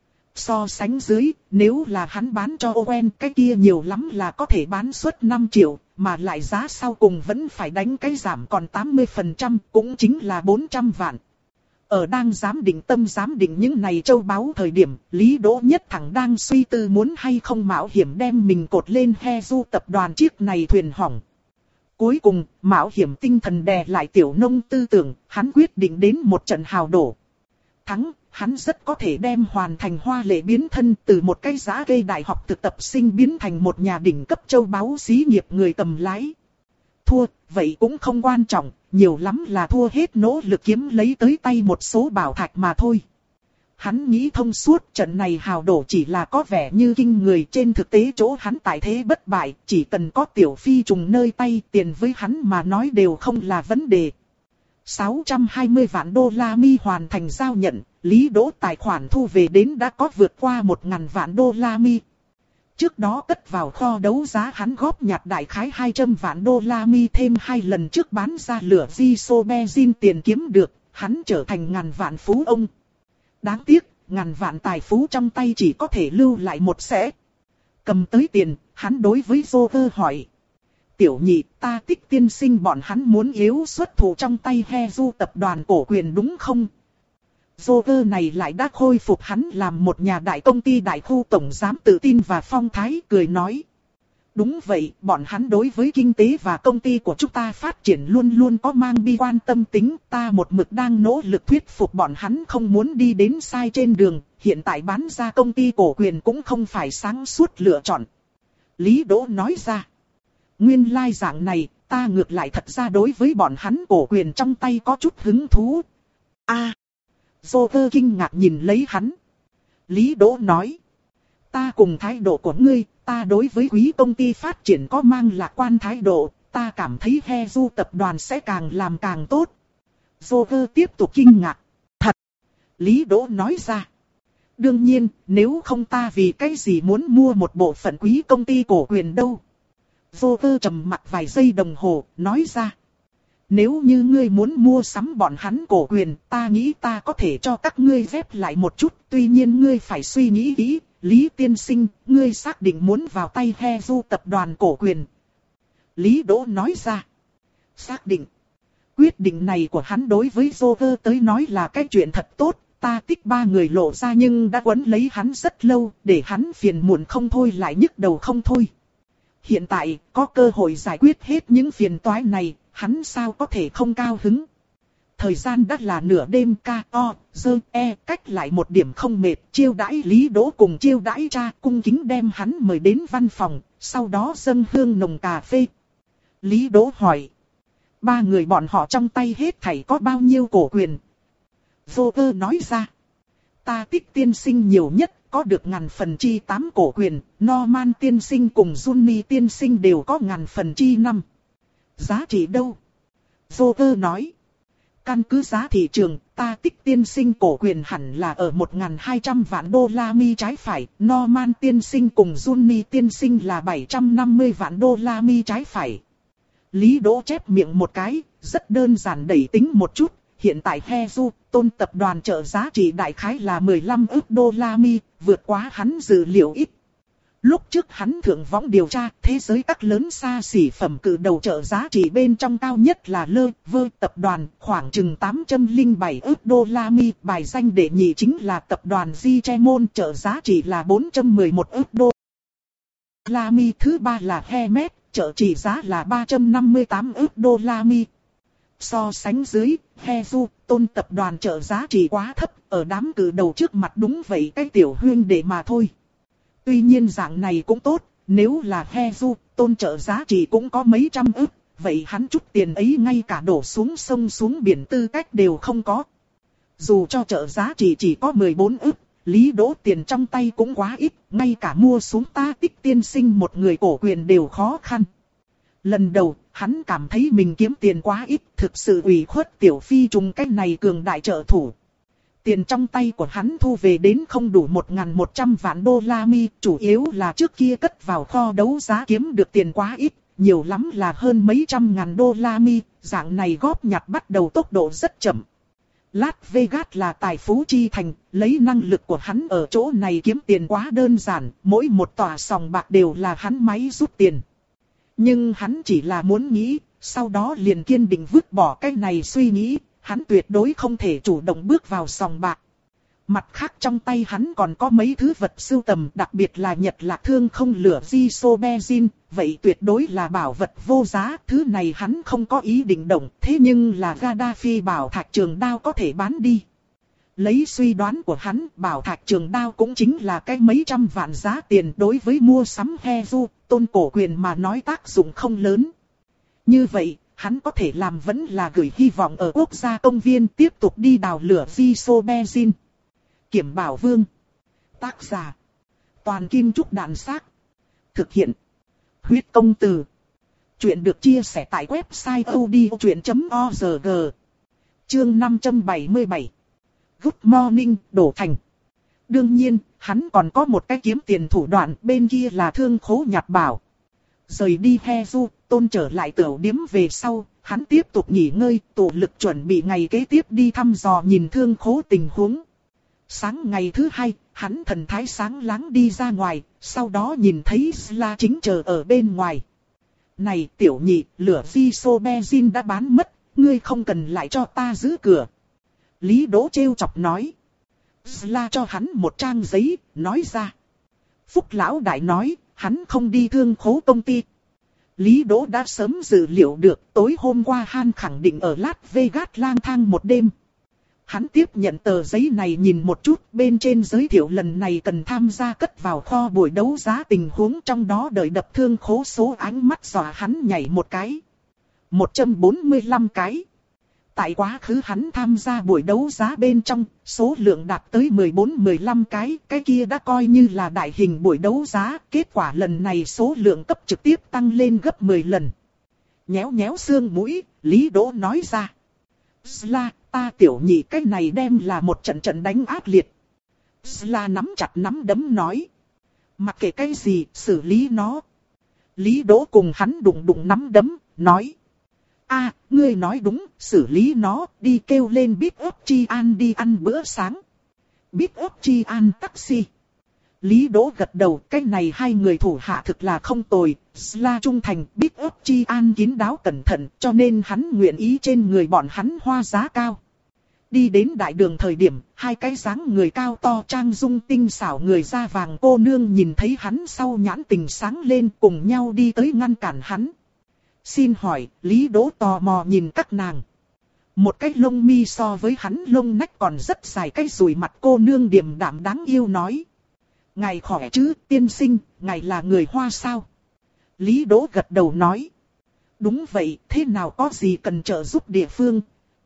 So sánh dưới, nếu là hắn bán cho Owen, cái kia nhiều lắm là có thể bán suất năm triệu, mà lại giá sau cùng vẫn phải đánh cái giảm còn tám mươi phần trăm, cũng chính là bốn trăm vạn. Ở đang giám định tâm giám định những này châu báu thời điểm, Lý Đỗ Nhất thẳng đang suy tư muốn hay không mạo hiểm đem mình cột lên He Du tập đoàn chiếc này thuyền hỏng. Cuối cùng, mạo hiểm tinh thần đè lại tiểu nông tư tưởng, hắn quyết định đến một trận hào đổ. Thắng, hắn rất có thể đem hoàn thành Hoa Lệ biến thân từ một cái giá cây đại học thực tập sinh biến thành một nhà đỉnh cấp châu báu xí nghiệp người cầm lái. Thua, vậy cũng không quan trọng, nhiều lắm là thua hết nỗ lực kiếm lấy tới tay một số bảo thạch mà thôi. Hắn nghĩ thông suốt trận này hào đổ chỉ là có vẻ như kinh người, trên thực tế chỗ hắn tại thế bất bại, chỉ cần có tiểu phi trùng nơi tay, tiền với hắn mà nói đều không là vấn đề. sáu trăm hai mươi vạn đô la Mi hoàn thành giao nhận, Lý Đỗ tài khoản thu về đến đã có vượt qua một nghìn vạn đô la Mi. Trước đó cất vào kho đấu giá hắn góp nhặt đại khái hai trăm vạn đô la Mi, thêm hai lần trước bán ra lửa Isobenzin tiền kiếm được, hắn trở thành ngàn vạn phú ông. Đáng tiếc, ngàn vạn tài phú trong tay chỉ có thể lưu lại một sẽ. Cầm tới tiền, hắn đối với Joker hỏi. Tiểu nhị, ta Tích tiên sinh bọn hắn muốn yếu xuất thủ trong tay He Du tập đoàn cổ quyền đúng không? Joker này lại đã khôi phục hắn làm một nhà đại công ty đại khu tổng giám tự tin và phong thái, cười nói. Đúng vậy, bọn hắn đối với kinh tế và công ty của chúng ta phát triển luôn luôn có mang bi quan tâm tính. Ta một mực đang nỗ lực thuyết phục bọn hắn không muốn đi đến sai trên đường. Hiện tại bán ra công ty cổ quyền cũng không phải sáng suốt lựa chọn. Lý Đỗ nói ra. Nguyên lai dạng này, ta ngược lại thật ra đối với bọn hắn cổ quyền trong tay có chút hứng thú. A, à, Joker kinh ngạc nhìn lấy hắn. Lý Đỗ nói. Ta cùng thái độ của ngươi, ta đối với quý công ty phát triển có mang lạc quan thái độ, ta cảm thấy He Du tập đoàn sẽ càng làm càng tốt. Joker tiếp tục kinh ngạc. Thật! Lý Đỗ nói ra. Đương nhiên, nếu không ta vì cái gì muốn mua một bộ phận quý công ty cổ quyền đâu. Joker trầm mặc vài giây đồng hồ, nói ra. Nếu như ngươi muốn mua sắm bọn hắn cổ quyền, ta nghĩ ta có thể cho các ngươi phép lại một chút, tuy nhiên ngươi phải suy nghĩ kỹ. Lý tiên sinh, ngươi xác định muốn vào tay He Du tập đoàn cổ quyền. Lý Đỗ nói ra. Xác định. Quyết định này của hắn đối với Joker tới nói là cái chuyện thật tốt. Ta Tích ba người lộ ra nhưng đã quấn lấy hắn rất lâu, để hắn phiền muộn không thôi lại nhức đầu không thôi. Hiện tại, có cơ hội giải quyết hết những phiền toái này, hắn sao có thể không cao hứng. Thời gian đã là nửa đêm, ca o, dơ, e, cách lại một điểm không mệt, chiêu đãi Lý Đỗ cùng chiêu đãi cha, cung kính đem hắn mời đến văn phòng, sau đó dâng hương nồng cà phê. Lý Đỗ hỏi. Ba người bọn họ trong tay hết thảy có bao nhiêu cổ quyền? Joker nói ra. Ta Tích tiên sinh nhiều nhất, có được ngàn phần chi tám cổ quyền, Norman tiên sinh cùng Johnny tiên sinh đều có ngàn phần chi năm. Giá trị đâu? Joker nói. Căn cứ giá thị trường, ta Tích tiên sinh cổ quyền hẳn là ở một nghìn hai trăm vạn đô la Mi trái phải, Norman tiên sinh cùng Johnny tiên sinh là bảy trăm năm mươi vạn đô la Mi trái phải. Lý Đỗ chép miệng một cái, rất đơn giản đẩy tính một chút, hiện tại He Du, Tôn tập đoàn trợ giá trị đại khái là mười lăm ức đô la Mi, vượt quá hắn dự liệu ít. Lúc trước hắn thượng võng điều tra, thế giới các lớn xa xỉ phẩm cự đầu trợ giá trị bên trong cao nhất là Lơ Vơ tập đoàn, khoảng chừng tám trăm lẻ bảy ức đô la Mi, bài danh đệ nhị chính là tập đoàn Digimon trợ giá trị là bốn trăm mười một ức đô la Mi, thứ ba là Hermes, trợ trị giá là ba trăm năm mươi tám ức đô la Mi. So sánh dưới, He Du, Tôn tập đoàn trợ giá trị quá thấp, ở đám cự đầu trước mặt đúng vậy cái tiểu huyên đệ mà thôi. Tuy nhiên dạng này cũng tốt, nếu là He Du, Tôn trợ giá trị cũng có mấy trăm ức, vậy hắn chút tiền ấy ngay cả đổ xuống sông xuống biển tư cách đều không có. Dù cho trợ giá trị chỉ có mười bốn ức, Lý Đỗ tiền trong tay cũng quá ít, ngay cả mua xuống ta Tích tiên sinh một người cổ quyền đều khó khăn. Lần đầu, hắn cảm thấy mình kiếm tiền quá ít, thực sự ủy khuất tiểu phi trùng cái này cường đại trợ thủ. Tiền trong tay của hắn thu về đến không đủ một nghìn một trăm vạn đô la Mi, chủ yếu là trước kia cất vào kho đấu giá kiếm được tiền quá ít, nhiều lắm là hơn mấy trăm ngàn đô la Mi, dạng này góp nhặt bắt đầu tốc độ rất chậm. Las Vegas là tài phú chi thành, lấy năng lực của hắn ở chỗ này kiếm tiền quá đơn giản, mỗi một tòa sòng bạc đều là hắn máy rút tiền. Nhưng hắn chỉ là muốn nghĩ, sau đó liền kiên định vứt bỏ cái này suy nghĩ. hắn tuyệt đối không thể chủ động bước vào sòng bạc. Mặt khác trong tay hắn còn có mấy thứ vật sưu tầm, đặc biệt là Nhật Lạc Thương không lửa Jisobenzin, vậy tuyệt đối là bảo vật vô giá. Thứ này hắn không có ý định động, thế nhưng là Gaddafi bảo thạch trường đao có thể bán đi. Lấy suy đoán của hắn, bảo thạch trường đao cũng chính là cái mấy trăm vạn giá tiền, đối với mua sắm Hezu, Tôn Cổ Quyền mà nói tác dụng không lớn. Như vậy, hắn có thể làm vẫn là gửi hy vọng ở quốc gia công viên tiếp tục đi đào lửa Jisobenzin. Kiểm Bảo Vương. Tác giả. Toàn Kim Trúc Đạn Xác. Thực hiện. Huyết Công Từ. Chuyện được chia sẻ tại website odchuyện chấm org. Chương năm trăm bảy mươi bảy. Good morning, Đỗ Thành. Đương nhiên, hắn còn có một cái kiếm tiền thủ đoạn, bên kia là thương khố nhặt bảo. Rời đi Hezu, Tôn trở lại tiểu điếm về sau, hắn tiếp tục nghỉ ngơi, tổ lực chuẩn bị ngày kế tiếp đi thăm dò nhìn thương khố tình huống. Sáng ngày thứ hai, hắn thần thái sáng láng đi ra ngoài, sau đó nhìn thấy Sla chính chờ ở bên ngoài. Này tiểu nhị, lửa Jisobenzin đã bán mất, ngươi không cần lại cho ta giữ cửa. Lý Đỗ trêu chọc nói. Sla cho hắn một trang giấy, nói ra. Phúc lão đại nói, hắn không đi thương khố công ty. Lý Đỗ đã sớm dự liệu được, tối hôm qua Han khẳng định ở Las Vegas lang thang một đêm. Hắn tiếp nhận tờ giấy này nhìn một chút, bên trên giới thiệu lần này cần tham gia cất vào kho buổi đấu giá tình huống, trong đó đợi đập thương khố số, ánh mắt dọa hắn nhảy một cái. một trăm bốn mươi lăm cái. Tại quá khứ hắn tham gia buổi đấu giá bên trong, số lượng đạt tới mười bốn mười lăm cái, cái kia đã coi như là đại hình buổi đấu giá, kết quả lần này số lượng cấp trực tiếp tăng lên gấp mười lần. Nhéo nhéo xương mũi, Lý Đỗ nói ra. Sla, ta tiểu nhị cái này đem là một trận trận đánh ác liệt. Sla nắm chặt nắm đấm nói. Mặc kệ cái gì, xử lý nó. Lý Đỗ cùng hắn đụng đụng nắm đấm, nói. A, ngươi nói đúng, xử lý nó, đi kêu lên Big Up Chi An đi ăn bữa sáng. Big Up Chi An taxi. Lý Đỗ gật đầu, cái này hai người thủ hạ thực là không tồi, Sla trung thành, Big Up Chi An kín đáo cẩn thận, cho nên hắn nguyện ý trên người bọn hắn hoa giá cao. Đi đến đại đường thời điểm, hai cái dáng người cao to trang dung tinh xảo người da vàng cô nương nhìn thấy hắn sau nhãn tình sáng lên, cùng nhau đi tới ngăn cản hắn. Xin hỏi, Lý Đỗ tò mò nhìn các nàng. Một cái lông mi so với hắn lông nách còn rất dài, cái rùi mặt cô nương điềm đạm đáng yêu nói. Ngài khỏe chứ, tiên sinh, ngài là người Hoa sao? Lý Đỗ gật đầu nói. Đúng vậy, thế nào có gì cần trợ giúp địa phương?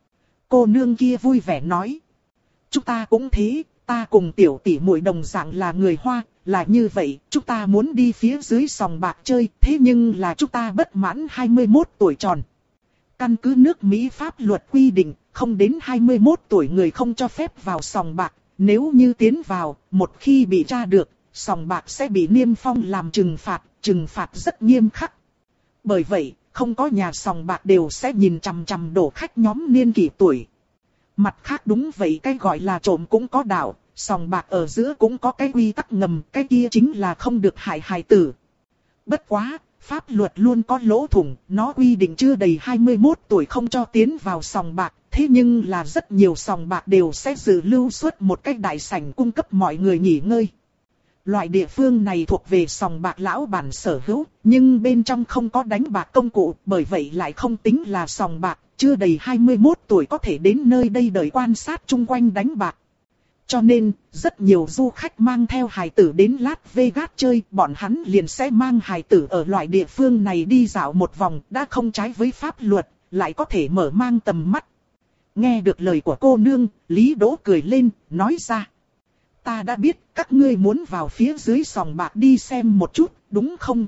Cô nương kia vui vẻ nói. Chúng ta cũng thế, ta cùng tiểu tỷ muội đồng dạng là người Hoa, là như vậy, chúng ta muốn đi phía dưới sòng bạc chơi, thế nhưng là chúng ta bất mãn hai mươi mốt tuổi tròn. Căn cứ nước Mỹ pháp luật quy định, không đến hai mươi mốt tuổi người không cho phép vào sòng bạc. Nếu như tiến vào, một khi bị tra được, sòng bạc sẽ bị niêm phong làm trừng phạt, trừng phạt rất nghiêm khắc. Bởi vậy, không có nhà sòng bạc đều sẽ nhìn chằm chằm đổ khách nhóm niên kỷ tuổi. Mặt khác đúng vậy, cái gọi là trộm cũng có đạo, sòng bạc ở giữa cũng có cái quy tắc ngầm, cái kia chính là không được hại hài tử. Bất quá, pháp luật luôn có lỗ thủng, nó quy định chưa đầy hai mươi mốt tuổi không cho tiến vào sòng bạc. Thế nhưng là rất nhiều sòng bạc đều sẽ dự lưu suốt một cách đại sảnh cung cấp mọi người nghỉ ngơi. Loại địa phương này thuộc về sòng bạc lão bản sở hữu, nhưng bên trong không có đánh bạc công cụ, bởi vậy lại không tính là sòng bạc, chưa đầy hai mươi mốt tuổi có thể đến nơi đây đợi quan sát chung quanh đánh bạc. Cho nên, rất nhiều du khách mang theo hài tử đến Las Vegas chơi, bọn hắn liền sẽ mang hài tử ở loại địa phương này đi dạo một vòng, đã không trái với pháp luật, lại có thể mở mang tầm mắt. Nghe được lời của cô nương, Lý Đỗ cười lên, nói ra. Ta đã biết các ngươi muốn vào phía dưới sòng bạc đi xem một chút, đúng không?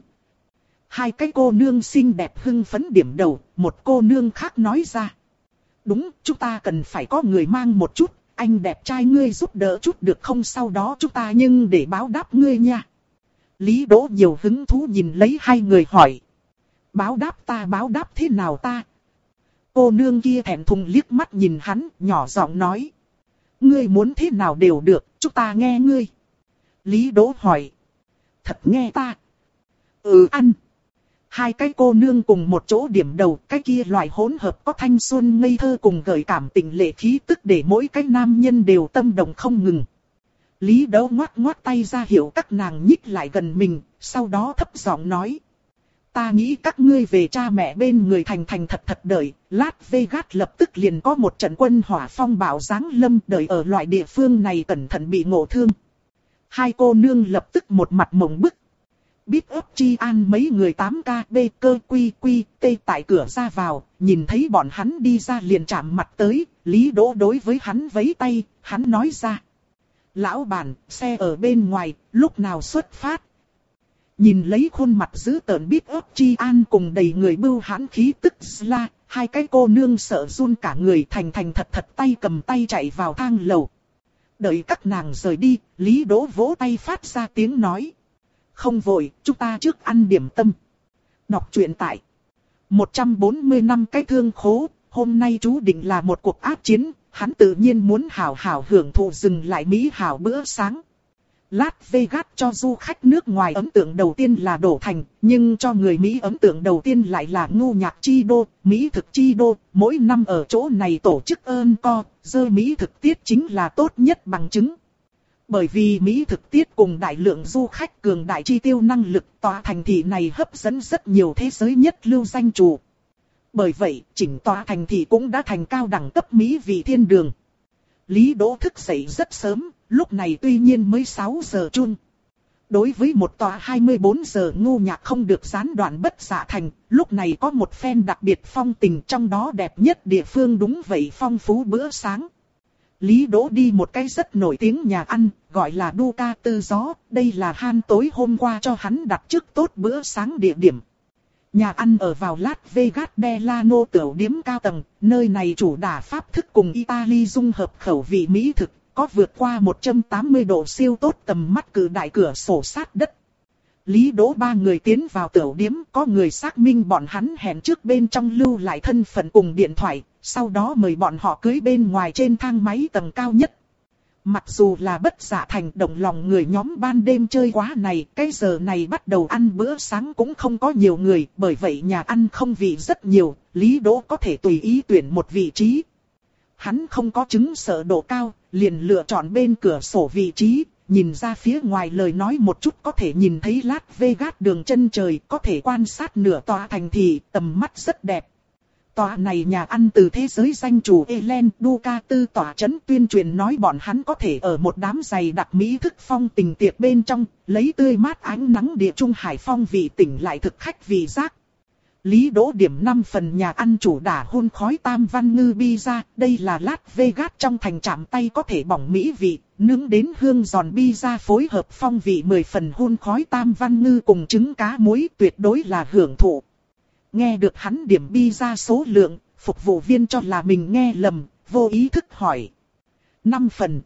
Hai cái cô nương xinh đẹp hưng phấn điểm đầu, một cô nương khác nói ra. Đúng, chúng ta cần phải có người mang một chút, anh đẹp trai ngươi giúp đỡ chút được không, sau đó chúng ta nhưng để báo đáp ngươi nha. Lý Đỗ nhiều hứng thú nhìn lấy hai người hỏi. Báo đáp ta, báo đáp thế nào ta? Cô nương kia thẹn thùng liếc mắt nhìn hắn, nhỏ giọng nói. Ngươi muốn thế nào đều được, chúng ta nghe ngươi. Lý Đỗ hỏi. Thật nghe ta? Ừ ăn. Hai cái cô nương cùng một chỗ điểm đầu, cái kia loại hỗn hợp có thanh xuân ngây thơ cùng gợi cảm tình lệ khí tức để mỗi cái nam nhân đều tâm động không ngừng. Lý Đấu ngoắc ngoắc tay ra hiệu các nàng nhích lại gần mình, sau đó thấp giọng nói. Ta nghĩ các ngươi về cha mẹ bên người thành thành thật thật đợi, Las Vegas lập tức liền có một trận quân hỏa phong bạo giáng lâm đợi ở loại địa phương này cẩn thận bị ngộ thương. Hai cô nương lập tức một mặt mộng bức. Biết ấp chi an mấy người tám K B cơ quy quy T tại cửa ra vào, nhìn thấy bọn hắn đi ra liền chạm mặt tới, Lý Đỗ đối với hắn vẫy tay, hắn nói ra. Lão bản, xe ở bên ngoài, lúc nào xuất phát? Nhìn lấy khuôn mặt dữ tợn biết ấp chi an cùng đầy người bưu hãn khí tức la, hai cái cô nương sợ run cả người thành thành thật thật tay cầm tay chạy vào thang lầu. Đợi các nàng rời đi, Lý Đỗ vỗ tay phát ra tiếng nói. Không vội, chúng ta trước ăn điểm tâm. Đọc truyện tại một trăm bốn mươi năm cái thương khố, hôm nay chú định là một cuộc ác chiến, hắn tự nhiên muốn hảo hảo hưởng thụ dừng lại mỹ hảo bữa sáng. Las Vegas cho du khách nước ngoài ấn tượng đầu tiên là đổ thành, nhưng cho người Mỹ ấn tượng đầu tiên lại là ngu nhạc chi đô, Mỹ thực chi đô, mỗi năm ở chỗ này tổ chức ơn co, dơ Mỹ thực tiết chính là tốt nhất bằng chứng. Bởi vì Mỹ thực tiết cùng đại lượng du khách cường đại chi tiêu năng lực, tòa thành thị này hấp dẫn rất nhiều thế giới nhất lưu danh chủ. Bởi vậy, chỉnh tòa thành thị cũng đã thành cao đẳng cấp Mỹ vị thiên đường. Lý Đỗ thức dậy rất sớm, lúc này tuy nhiên mới sáu giờ chung. Đối với một tòa hai mươi bốn giờ ngu nhạc không được gián đoạn bất dạ thành, lúc này có một phen đặc biệt phong tình, trong đó đẹp nhất địa phương đúng vậy phong phú bữa sáng. Lý Đỗ đi một cái rất nổi tiếng nhà ăn, gọi là Duca Tư Gió, đây là Han tối hôm qua cho hắn đặt trước tốt bữa sáng địa điểm. Nhà ăn ở vào Las Vegas Delano tiểu điếm cao tầng, nơi này chủ đả pháp thức cùng Italy dung hợp khẩu vị mỹ thực, có vượt qua một trăm tám mươi độ siêu tốt tầm mắt cử đại cửa sổ sát đất. Lý Đỗ ba người tiến vào tiểu điếm, có người xác minh bọn hắn hẹn trước bên trong lưu lại thân phận cùng điện thoại, sau đó mời bọn họ cưới bên ngoài trên thang máy tầng cao nhất. Mặc dù là bất dạ thành động lòng người nhóm ban đêm chơi quá này, cái giờ này bắt đầu ăn bữa sáng cũng không có nhiều người, bởi vậy nhà ăn không vị rất nhiều, Lý Đỗ có thể tùy ý tuyển một vị trí. Hắn không có chứng sợ độ cao, liền lựa chọn bên cửa sổ vị trí, nhìn ra phía ngoài lời nói một chút có thể nhìn thấy Las Vegas đường chân trời, có thể quan sát nửa tòa thành thị, tầm mắt rất đẹp. Tòa này nhà ăn từ thế giới danh chủ Ellen Duca Tư tòa chấn tuyên truyền nói bọn hắn có thể ở một đám dày đặc mỹ thức phong tình tiệc bên trong, lấy tươi mát ánh nắng địa trung hải phong vị tỉnh lại thực khách vị giác. Lý Đỗ điểm năm phần nhà ăn chủ đả hun khói tam văn ngư pizza, đây là Las Vegas trong thành chạm tay có thể bỏng mỹ vị, nướng đến hương giòn pizza phối hợp phong vị mười phần hun khói tam văn ngư cùng trứng cá muối tuyệt đối là hưởng thụ. Nghe được hắn điểm pizza số lượng, phục vụ viên cho là mình nghe lầm, vô ý thức hỏi. năm phần.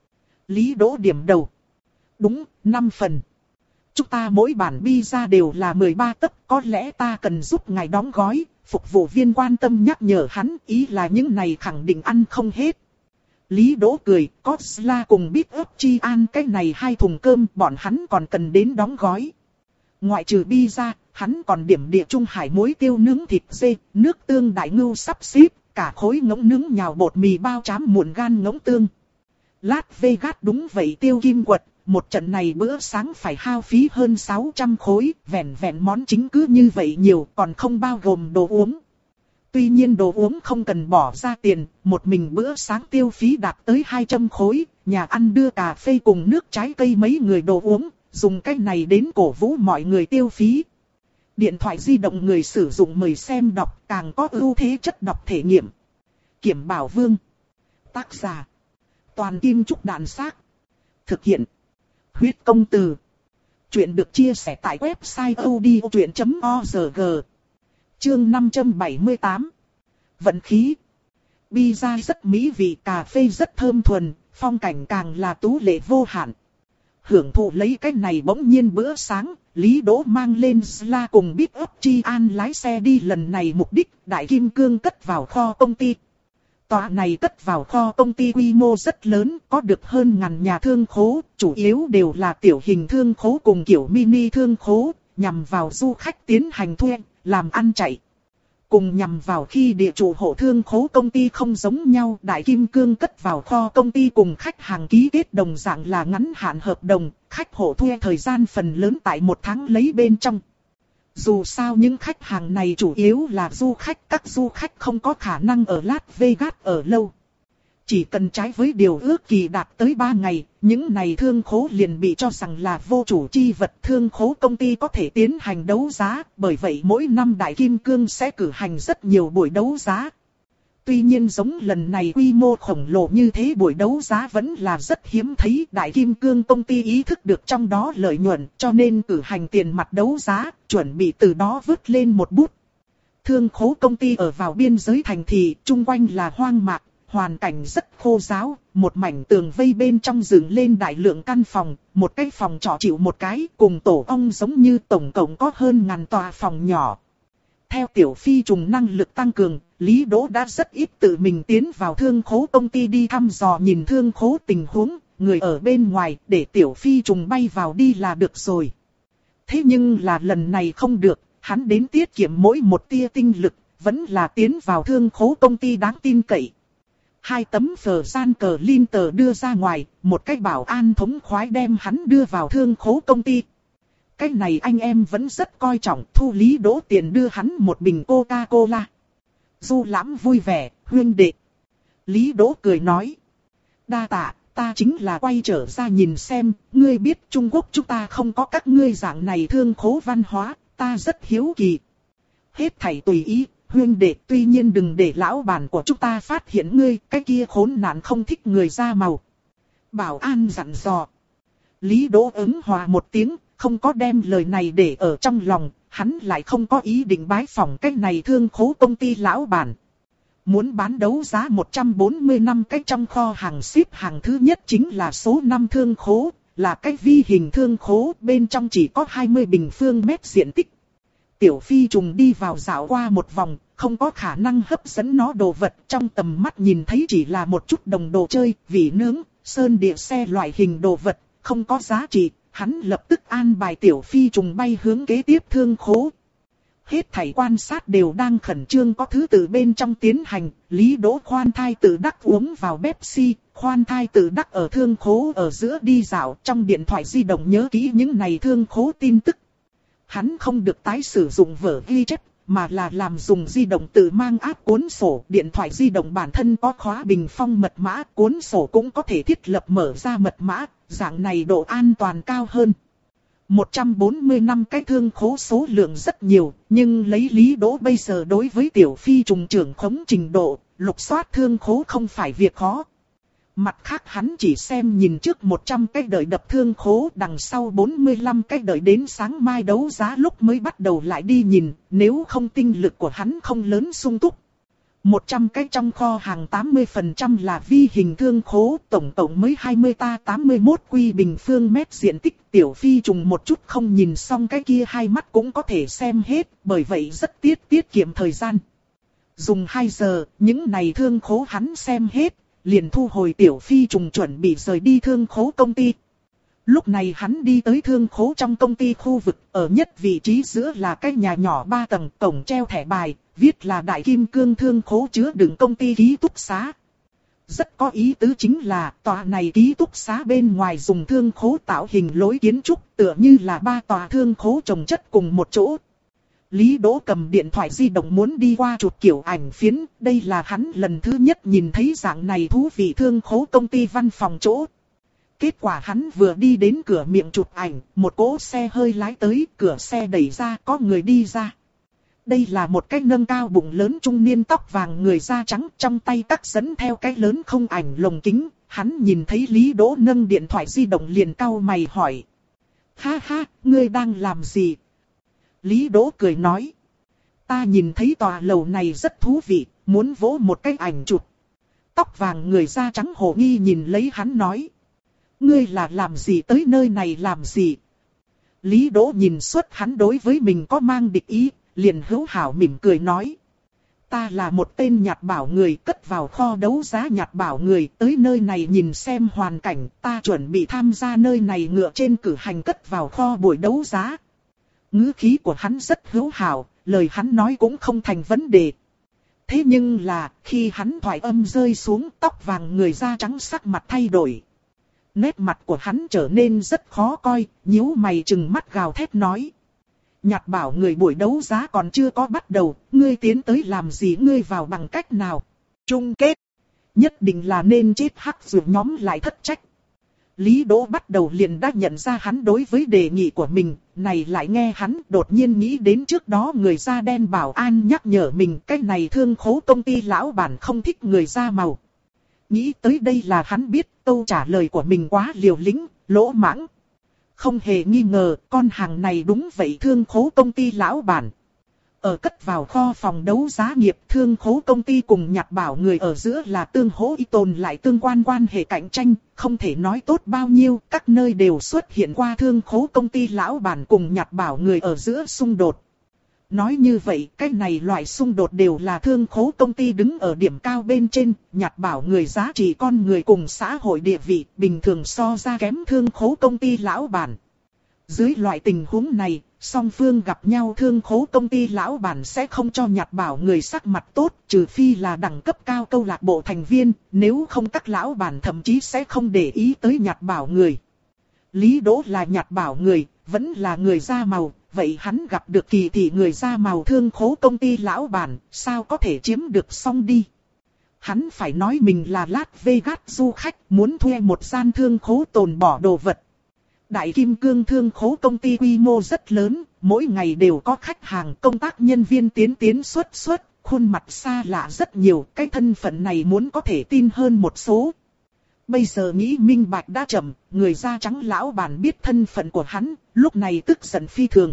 Lý Đỗ điểm đầu. Đúng, năm phần. Chúng ta mỗi bản pizza đều là mười ba tấc, có lẽ ta cần giúp ngài đóng gói. Phục vụ viên quan tâm nhắc nhở hắn, ý là những này khẳng định ăn không hết. Lý Đỗ cười, có Sla cùng Big ấp chi an cái này hai thùng cơm bọn hắn còn cần đến đóng gói. Ngoại trừ pizza, hắn còn điểm địa trung hải muối tiêu nướng thịt dê, nước tương đại ngưu sắp xếp, cả khối ngỗng nướng nhào bột mì bao trám muộn gan ngỗng tương. Las Vegas đúng vậy tiêu kim quật, một trận này bữa sáng phải hao phí hơn sáu trăm khối, vẹn vẹn món chính cứ như vậy nhiều, còn không bao gồm đồ uống. Tuy nhiên đồ uống không cần bỏ ra tiền, một mình bữa sáng tiêu phí đạt tới hai trăm khối, nhà ăn đưa cà phê cùng nước trái cây mấy người đồ uống, dùng cách này đến cổ vũ mọi người tiêu phí. Điện thoại di động người sử dụng mời xem đọc, càng có ưu thế chất đọc thể nghiệm. Kiểm Bảo Vương. Tác giả. Toàn Kim Trúc Đạn Xác. Thực hiện. Huyết Công Từ. Chuyện được chia sẻ tại website odchuyện chấm org. Chương năm trăm bảy mươi tám. Vận khí. Pizza rất mỹ vị, cà phê rất thơm thuần, phong cảnh càng là tú lệ vô hạn. Hưởng thụ lấy cái này bỗng nhiên bữa sáng, Lý Đỗ mang lên Sla cùng Big ấp chi an lái xe đi lần này mục đích, Đại Kim Cương cất vào kho công ty. Tòa này cất vào kho công ty quy mô rất lớn, có được hơn ngàn nhà thương khố, chủ yếu đều là tiểu hình thương khố cùng kiểu mini thương khố, nhằm vào du khách tiến hành thuê, làm ăn chạy. Cùng nhằm vào khi địa chủ hộ thương khố công ty không giống nhau, Đại Kim Cương cất vào kho công ty cùng khách hàng ký kết đồng dạng là ngắn hạn hợp đồng, khách hộ thuê thời gian phần lớn tại một tháng lấy bên trong. Dù sao những khách hàng này chủ yếu là du khách, các du khách không có khả năng ở Las Vegas ở lâu. Chỉ cần trái với điều ước kỳ đạt tới ba ngày, những này thương khố liền bị cho rằng là vô chủ chi vật, thương khố công ty có thể tiến hành đấu giá, bởi vậy mỗi năm Đại Kim Cương sẽ cử hành rất nhiều buổi đấu giá. Tuy nhiên giống lần này quy mô khổng lồ như thế buổi đấu giá vẫn là rất hiếm thấy, Đại Kim Cương công ty ý thức được trong đó lợi nhuận cho nên cử hành tiền mặt đấu giá, chuẩn bị từ đó vớt lên một bút. Thương khố công ty ở vào biên giới thành thị, chung quanh là hoang mạc. Hoàn cảnh rất khô ráo, một mảnh tường vây bên trong dựng lên đại lượng căn phòng, một cái phòng trọ chịu một cái, cùng tổ ong giống như tổng cộng có hơn ngàn tòa phòng nhỏ. Theo Tiểu Phi trùng năng lực tăng cường, Lý Đỗ đã rất ít tự mình tiến vào thương khố công ty đi thăm dò nhìn thương khố tình huống, người ở bên ngoài để Tiểu Phi trùng bay vào đi là được rồi. Thế nhưng là lần này không được, hắn đến tiết kiệm mỗi một tia tinh lực, vẫn là tiến vào thương khố công ty đáng tin cậy. Hai tấm phờ gian cờ linh tờ đưa ra ngoài, một cái bảo an thống khoái đem hắn đưa vào thương khố công ty. Cái này anh em vẫn rất coi trọng, thu Lý Đỗ tiền đưa hắn một bình Coca-Cola. Du Lãm vui vẻ, huynh đệ. Lý Đỗ cười nói. Đa tạ, ta chính là quay trở ra nhìn xem, ngươi biết Trung Quốc chúng ta không có các ngươi dạng này thương khố văn hóa, ta rất hiếu kỳ. Hết thảy tùy ý. Huynh đệ, tuy nhiên đừng để lão bản của chúng ta phát hiện ngươi, cái kia khốn nạn không thích người da màu. Bảo an dặn dò. Lý Đỗ ứng hòa một tiếng, không có đem lời này để ở trong lòng, hắn lại không có ý định bái phỏng cái này thương khố công ty lão bản. Muốn bán đấu giá một trăm bốn mươi năm cái trong kho hàng xếp hàng thứ nhất chính là số năm thương khố, là cái vi hình thương khố, bên trong chỉ có hai mươi bình phương mét diện tích. Tiểu Phi trùng đi vào dạo qua một vòng, không có khả năng hấp dẫn nó đồ vật, trong tầm mắt nhìn thấy chỉ là một chút đồng đồ chơi, vỉ nướng, sơn địa xe loại hình đồ vật, không có giá trị, hắn lập tức an bài Tiểu Phi trùng bay hướng kế tiếp thương khố. Hết thảy quan sát đều đang khẩn trương có thứ tự bên trong tiến hành, Lý Đỗ khoan thai tự đắc uống vào Pepsi, khoan thai tự đắc ở thương khố ở giữa đi dạo, trong điện thoại di động nhớ kỹ những này thương khố tin tức. Hắn không được tái sử dụng vở ghi chép, mà là làm dùng di động tự mang áp cuốn sổ. Điện thoại di động bản thân có khóa bình phong mật mã, cuốn sổ cũng có thể thiết lập mở ra mật mã, dạng này độ an toàn cao hơn. một trăm bốn mươi năm cái thương khố số lượng rất nhiều, nhưng lấy Lý Đỗ bây giờ đối với Tiểu Phi trùng trưởng khống trình độ, lục soát thương khố không phải việc khó. Mặt khác hắn chỉ xem nhìn trước một trăm cái đợi đập thương khố, đằng sau bốn mươi lăm cái đợi đến sáng mai đấu giá lúc mới bắt đầu lại đi nhìn, nếu không tinh lực của hắn không lớn sung túc. một trăm cái trong kho hàng tám mươi phần trăm là vi hình thương khố, tổng tổng mới hai mươi ta tám mươi mốt quy bình phương mét diện tích. Tiểu Phi trùng một chút không nhìn xong cái kia hai mắt cũng có thể xem hết, bởi vậy rất tiết tiết kiệm thời gian. Dùng hai giờ, những này thương khố hắn xem hết. Liền thu hồi Tiểu Phi trùng chuẩn bị rời đi thương khố công ty. Lúc này hắn đi tới thương khố trong công ty khu vực, ở nhất vị trí giữa là cái nhà nhỏ ba tầng, cổng treo thẻ bài, viết là Đại Kim Cương thương khố chứa đựng công ty ký túc xá. Rất có ý tứ chính là tòa này ký túc xá bên ngoài dùng thương khố tạo hình lối kiến trúc, tựa như là ba tòa thương khố chồng chất cùng một chỗ. Lý Đỗ cầm điện thoại di động muốn đi qua chụp kiểu ảnh phiến, đây là hắn lần thứ nhất nhìn thấy dạng này thú vị thương khố công ty văn phòng chỗ. Kết quả hắn vừa đi đến cửa miệng chụp ảnh, một cỗ xe hơi lái tới, cửa xe đẩy ra, có người đi ra. Đây là một cái nâng cao bụng lớn trung niên tóc vàng người da trắng, trong tay cắt dẫn theo cái lớn không ảnh lồng kính, hắn nhìn thấy Lý Đỗ nâng điện thoại di động liền cau mày hỏi. Ha ha, ngươi đang làm gì? Lý Đỗ cười nói. Ta nhìn thấy tòa lầu này rất thú vị, muốn vỗ một cái ảnh chụp. Tóc vàng người da trắng hồ nghi nhìn lấy hắn nói. Ngươi là làm gì tới nơi này làm gì? Lý Đỗ nhìn suốt hắn đối với mình có mang địch ý, liền hữu hảo mỉm cười nói. Ta là một tên nhặt bảo người cất vào kho đấu giá nhặt bảo người, tới nơi này nhìn xem hoàn cảnh, ta chuẩn bị tham gia nơi này ngựa trên cử hành cất vào kho buổi đấu giá. ngữ khí của hắn rất hữu hảo, lời hắn nói cũng không thành vấn đề. Thế nhưng là, khi hắn thoại âm rơi xuống, tóc vàng người da trắng sắc mặt thay đổi. Nét mặt của hắn trở nên rất khó coi, nhíu mày trừng mắt gào thét nói. Nhạt Bảo người buổi đấu giá còn chưa có bắt đầu, ngươi tiến tới làm gì, ngươi vào bằng cách nào? Chung kết, nhất định là nên chết hắc dù nhóm lại thất trách. Lý Đỗ bắt đầu liền đã nhận ra hắn đối với đề nghị của mình, này lại nghe hắn đột nhiên nghĩ đến trước đó người da đen bảo an nhắc nhở mình cái này thương khố công ty lão bản không thích người da màu. Nghĩ tới đây là hắn biết câu trả lời của mình quá liều lĩnh, lỗ mãng. Không hề nghi ngờ con hàng này đúng vậy thương khố công ty lão bản. Ở cất vào kho phòng đấu giá nghiệp thương khố công ty cùng Nhạt Bảo người ở giữa là tương hỗ y tồn lại tương quan quan hệ cạnh tranh, không thể nói tốt bao nhiêu, các nơi đều xuất hiện qua thương khố công ty lão bản cùng Nhạt Bảo người ở giữa xung đột. Nói như vậy, cái này loại xung đột đều là thương khố công ty đứng ở điểm cao bên trên, Nhạt Bảo người giá trị con người cùng xã hội địa vị, bình thường so ra kém thương khố công ty lão bản. Dưới loại tình huống này, song phương gặp nhau thương khố công ty lão bản sẽ không cho Nhạt Bảo người sắc mặt tốt, trừ phi là đẳng cấp cao câu lạc bộ thành viên, nếu không các lão bản thậm chí sẽ không để ý tới Nhạt Bảo người. Lý Đỗ là Nhạt Bảo người, vẫn là người da màu, vậy hắn gặp được kỳ thị người da màu thương khố công ty lão bản, sao có thể chiếm được xong đi. Hắn phải nói mình là Las Vegas du khách, muốn thuê một gian thương khố tồn bỏ đồ vật. Đại Kim Cương thương khố công ty quy mô rất lớn, mỗi ngày đều có khách hàng, công tác nhân viên tiến tiến xuất xuất, khuôn mặt xa lạ rất nhiều, cái thân phận này muốn có thể tin hơn một số. Bây giờ nghĩ minh bạch đã chậm, người da trắng lão bản biết thân phận của hắn, lúc này tức giận phi thường.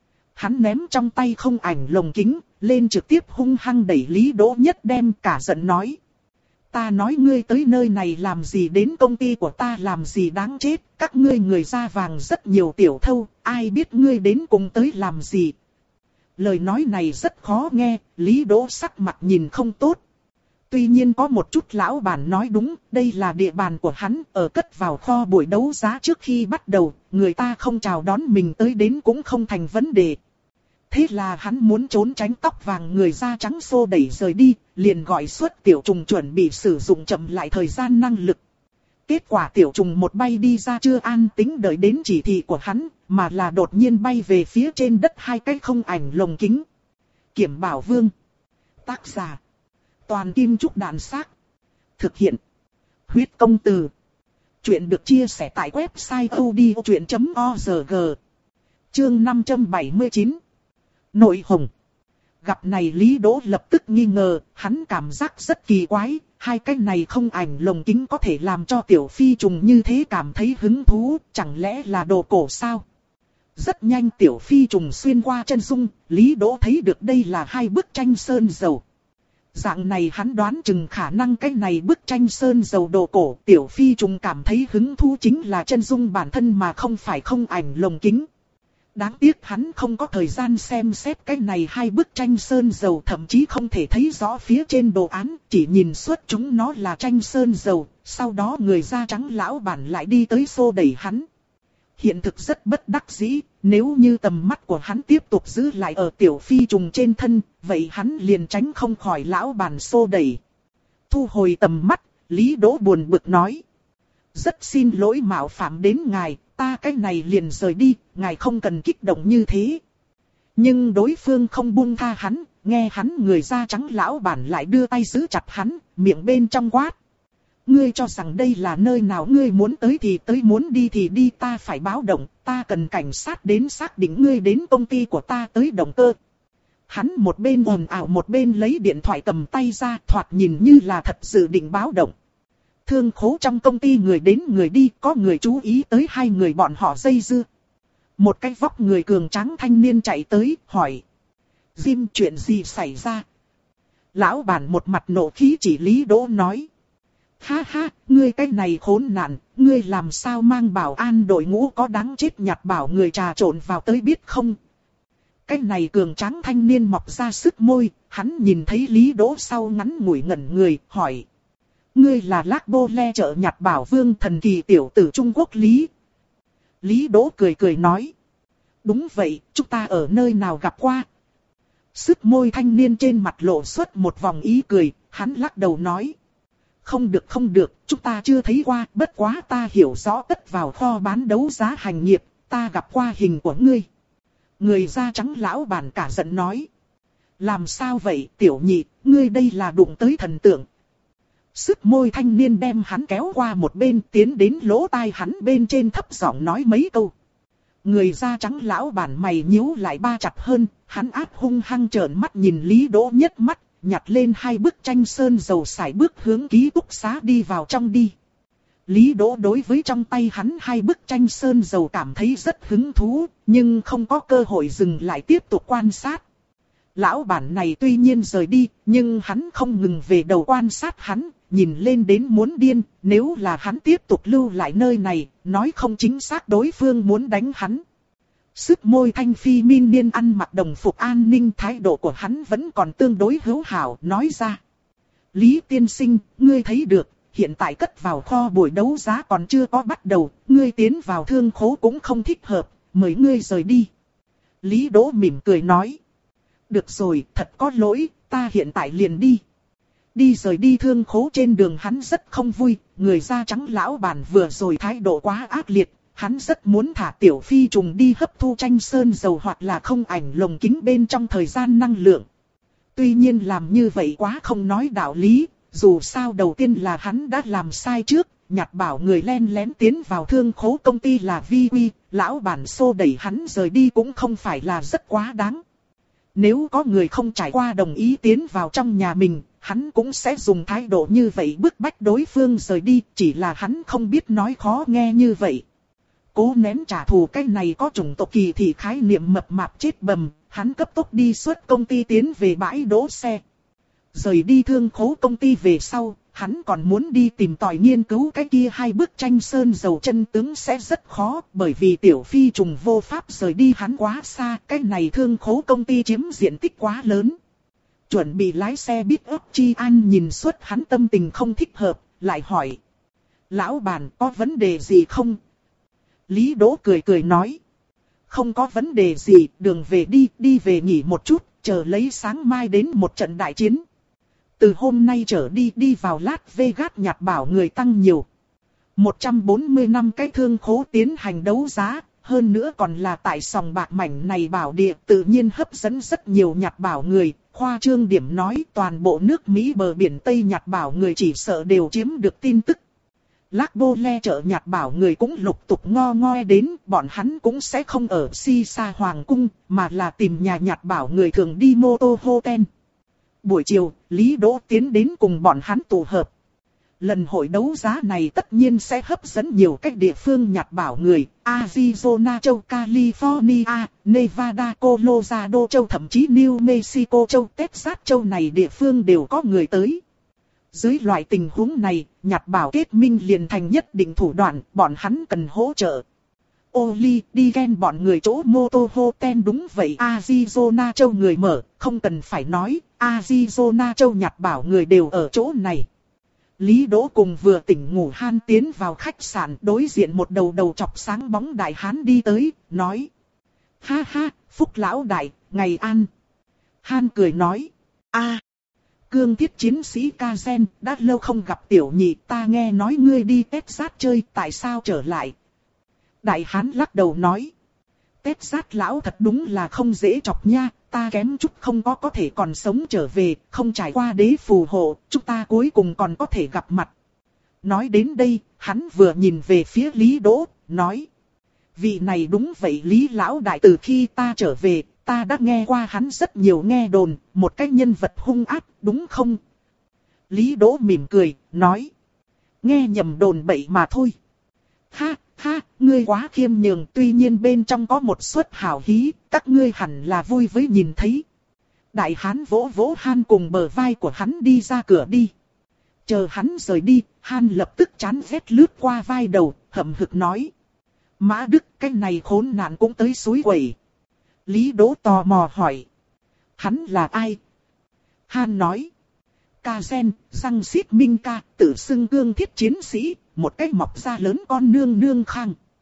Hắn ném trong tay không ảnh lồng kính, lên trực tiếp hung hăng đẩy Lý Đỗ Nhất đem cả giận nói. Ta nói ngươi tới nơi này làm gì, đến công ty của ta làm gì đáng chết, các ngươi người da vàng rất nhiều tiểu thâu, ai biết ngươi đến cùng tới làm gì. Lời nói này rất khó nghe, Lý Đỗ sắc mặt nhìn không tốt. Tuy nhiên có một chút lão bản nói đúng, đây là địa bàn của hắn, ở cất vào kho buổi đấu giá trước khi bắt đầu, người ta không chào đón mình tới đến cũng không thành vấn đề. Thế là hắn muốn trốn tránh tóc vàng người da trắng xô đẩy rời đi, liền gọi xuất Tiểu Trùng chuẩn bị sử dụng chậm lại thời gian năng lực. Kết quả Tiểu Trùng một bay đi ra chưa an tính đợi đến chỉ thị của hắn, mà là đột nhiên bay về phía trên đất hai cái không ảnh lồng kính. Kiểm Bảo Vương. Tác giả. Toàn Kim Trúc Đàn Xác. Thực hiện. Huyết Công Từ. Chuyện được chia sẻ tại website odchuyện chấm org. Chương năm trăm bảy mươi chín. Nội hồng. Gặp này Lý Đỗ lập tức nghi ngờ, hắn cảm giác rất kỳ quái, hai cái này không ảnh lồng kính có thể làm cho Tiểu Phi Trùng như thế cảm thấy hứng thú, chẳng lẽ là đồ cổ sao? Rất nhanh Tiểu Phi Trùng xuyên qua chân dung, Lý Đỗ thấy được đây là hai bức tranh sơn dầu. Dạng này hắn đoán chừng khả năng cái này bức tranh sơn dầu đồ cổ, Tiểu Phi Trùng cảm thấy hứng thú chính là chân dung bản thân mà không phải không ảnh lồng kính. Đáng tiếc hắn không có thời gian xem xét cái này hai bức tranh sơn dầu, thậm chí không thể thấy rõ phía trên đồ án, chỉ nhìn xuất chúng nó là tranh sơn dầu, sau đó người da trắng lão bản lại đi tới xô đẩy hắn. Hiện thực rất bất đắc dĩ, nếu như tầm mắt của hắn tiếp tục giữ lại ở Tiểu Phi Trùng trên thân, vậy hắn liền tránh không khỏi lão bản xô đẩy. Thu hồi tầm mắt, Lý Đỗ buồn bực nói. Rất xin lỗi mạo phạm đến ngài, ta cái này liền rời đi, ngài không cần kích động như thế. Nhưng đối phương không buông tha hắn, nghe hắn người da trắng lão bản lại đưa tay giữ chặt hắn, miệng bên trong quát. Ngươi cho rằng đây là nơi nào, ngươi muốn tới thì tới, muốn đi thì đi, ta phải báo động, ta cần cảnh sát đến xác định ngươi đến công ty của ta tới động cơ. Hắn một bên ồn ào một bên lấy điện thoại cầm tay ra, thoạt nhìn như là thật sự định báo động. Thương khố trong công ty người đến người đi, có người chú ý tới hai người bọn họ dây dưa. Một cái vóc người cường tráng thanh niên chạy tới, hỏi. Jim, chuyện gì xảy ra? Lão bản một mặt nộ khí chỉ Lý Đỗ nói. Ha ha, ngươi cái này khốn nạn, ngươi làm sao mang bảo an đội ngũ có đáng chết Nhạt Bảo người trà trộn vào tới biết không? Cái này cường tráng thanh niên mọc ra sức môi, hắn nhìn thấy Lý Đỗ sau ngắn ngủi ngẩn người, hỏi. Ngươi là Lác Bô Le chợ Nhạt Bảo Vương thần kỳ tiểu tử Trung Quốc Lý. Lý Đỗ cười cười nói. Đúng vậy, chúng ta ở nơi nào gặp qua? Sức môi thanh niên trên mặt lộ xuất một vòng ý cười, hắn lắc đầu nói. Không được không được, chúng ta chưa thấy qua, bất quá ta hiểu rõ tất vào kho bán đấu giá hành nghiệp, ta gặp qua hình của ngươi. Người da trắng lão bản cả giận nói. Làm sao vậy tiểu nhị, ngươi đây là đụng tới thần tượng. Sức môi thanh niên đem hắn kéo qua một bên tiến đến lỗ tai hắn bên trên thấp giọng nói mấy câu. Người da trắng lão bản mày nhíu lại ba chặt hơn, hắn áp hung hăng trợn mắt nhìn Lý Đỗ nhất mắt, nhặt lên hai bức tranh sơn dầu sải bước hướng ký túc xá đi vào trong đi. Lý Đỗ đối với trong tay hắn hai bức tranh sơn dầu cảm thấy rất hứng thú, nhưng không có cơ hội dừng lại tiếp tục quan sát. Lão bản này tuy nhiên rời đi, nhưng hắn không ngừng về đầu quan sát hắn, nhìn lên đến muốn điên, nếu là hắn tiếp tục lưu lại nơi này, nói không chính xác đối phương muốn đánh hắn. Sức môi thanh phi min niên ăn mặc đồng phục an ninh, thái độ của hắn vẫn còn tương đối hữu hảo, nói ra. Lý tiên sinh, ngươi thấy được, hiện tại cất vào kho buổi đấu giá còn chưa có bắt đầu, ngươi tiến vào thương khố cũng không thích hợp, mời ngươi rời đi. Lý Đỗ mỉm cười nói. Được rồi, thật có lỗi, ta hiện tại liền đi. Đi rời đi thương khố trên đường hắn rất không vui, người da trắng lão bản vừa rồi thái độ quá ác liệt, hắn rất muốn thả tiểu phi trùng đi hấp thu tranh sơn dầu hoặc là không ảnh lồng kính bên trong thời gian năng lượng. Tuy nhiên làm như vậy quá không nói đạo lý, dù sao đầu tiên là hắn đã làm sai trước, nhặt bảo người len lén tiến vào thương khố công ty là vi quy, lão bản xô đẩy hắn rời đi cũng không phải là rất quá đáng. Nếu có người không trải qua đồng ý tiến vào trong nhà mình, hắn cũng sẽ dùng thái độ như vậy bức bách đối phương rời đi, chỉ là hắn không biết nói khó nghe như vậy. Cố nén trả thù cái này có chủng tộc kỳ thị khái niệm mập mạp chết bầm, hắn cấp tốc đi xuất công ty tiến về bãi đỗ xe. Rời đi thương khố công ty về sau, hắn còn muốn đi tìm tòi nghiên cứu cái kia hai bức tranh sơn dầu chân tướng sẽ rất khó, bởi vì tiểu phi trùng vô pháp rời đi hắn quá xa, cái này thương khố công ty chiếm diện tích quá lớn. Chuẩn bị lái xe biết ấp Chi An nhìn suốt hắn tâm tình không thích hợp, lại hỏi. Lão bản có vấn đề gì không? Lý Đỗ cười cười nói. Không có vấn đề gì, đường về đi, đi về nghỉ một chút, chờ lấy sáng mai đến một trận đại chiến. Từ hôm nay trở đi đi vào Las Vegas nhặt bảo người tăng nhiều. một trăm bốn mươi năm cái thương khố tiến hành đấu giá, hơn nữa còn là tại sòng bạc mảnh này bảo địa tự nhiên hấp dẫn rất nhiều nhặt bảo người. Khoa trương điểm nói toàn bộ nước Mỹ bờ biển Tây nhặt bảo người chỉ sợ đều chiếm được tin tức. Lác Bô Le chợ nhặt bảo người cũng lục tục ngo ngoe đến, bọn hắn cũng sẽ không ở Si Sa Hoàng Cung, mà là tìm nhà nhặt bảo người thường đi mô tô hotel. Buổi chiều, Lý Đỗ tiến đến cùng bọn hắn tụ hợp. Lần hội đấu giá này tất nhiên sẽ hấp dẫn nhiều cách địa phương nhặt bảo người, Arizona châu, California, Nevada, Colorado châu, thậm chí New Mexico châu, Texas châu này địa phương đều có người tới. Dưới loại tình huống này, nhặt bảo kết minh liền thành nhất định thủ đoạn, bọn hắn cần hỗ trợ. Oli, đi ghen bọn người chỗ mô tô hotel đúng vậy, Arizona châu người mở, không cần phải nói, Arizona châu nhặt bảo người đều ở chỗ này. Lý Đỗ cùng vừa tỉnh ngủ Han tiến vào khách sạn, đối diện một đầu đầu chọc sáng bóng đại hán đi tới, nói. Ha ha, Phúc lão đại, ngày an. Han cười nói. A, cương thiết chiến sĩ Kazen, đã lâu không gặp tiểu nhị, ta nghe nói ngươi đi Texas chơi, tại sao trở lại? Đại hán lắc đầu nói. Texas lão thật đúng là không dễ chọc nha, ta kém chút không có có thể còn sống trở về, không trải qua đế phù hộ, chúng ta cuối cùng còn có thể gặp mặt. Nói đến đây, hắn vừa nhìn về phía Lý Đỗ, nói. Vị này đúng vậy Lý lão đại, từ khi ta trở về, ta đã nghe qua hắn rất nhiều nghe đồn, một cái nhân vật hung ác, đúng không? Lý Đỗ mỉm cười, nói. Nghe nhầm đồn bậy mà thôi. Ha, ha, ngươi quá khiêm nhường, tuy nhiên bên trong có một suất hào hí, các ngươi hẳn là vui với nhìn thấy. Đại hán vỗ vỗ Han cùng bờ vai của hắn đi ra cửa đi. Chờ hắn rời đi, Han lập tức chán ghét lướt qua vai đầu, hậm hực nói. Mã Đức, cái này khốn nạn cũng tới suối quẩy. Lý Đỗ tò mò hỏi. Hắn là ai? Han nói. Kazen, răng xít minh ca, tự xưng cương thiết chiến sĩ, một cái mọc da lớn con nương nương khang.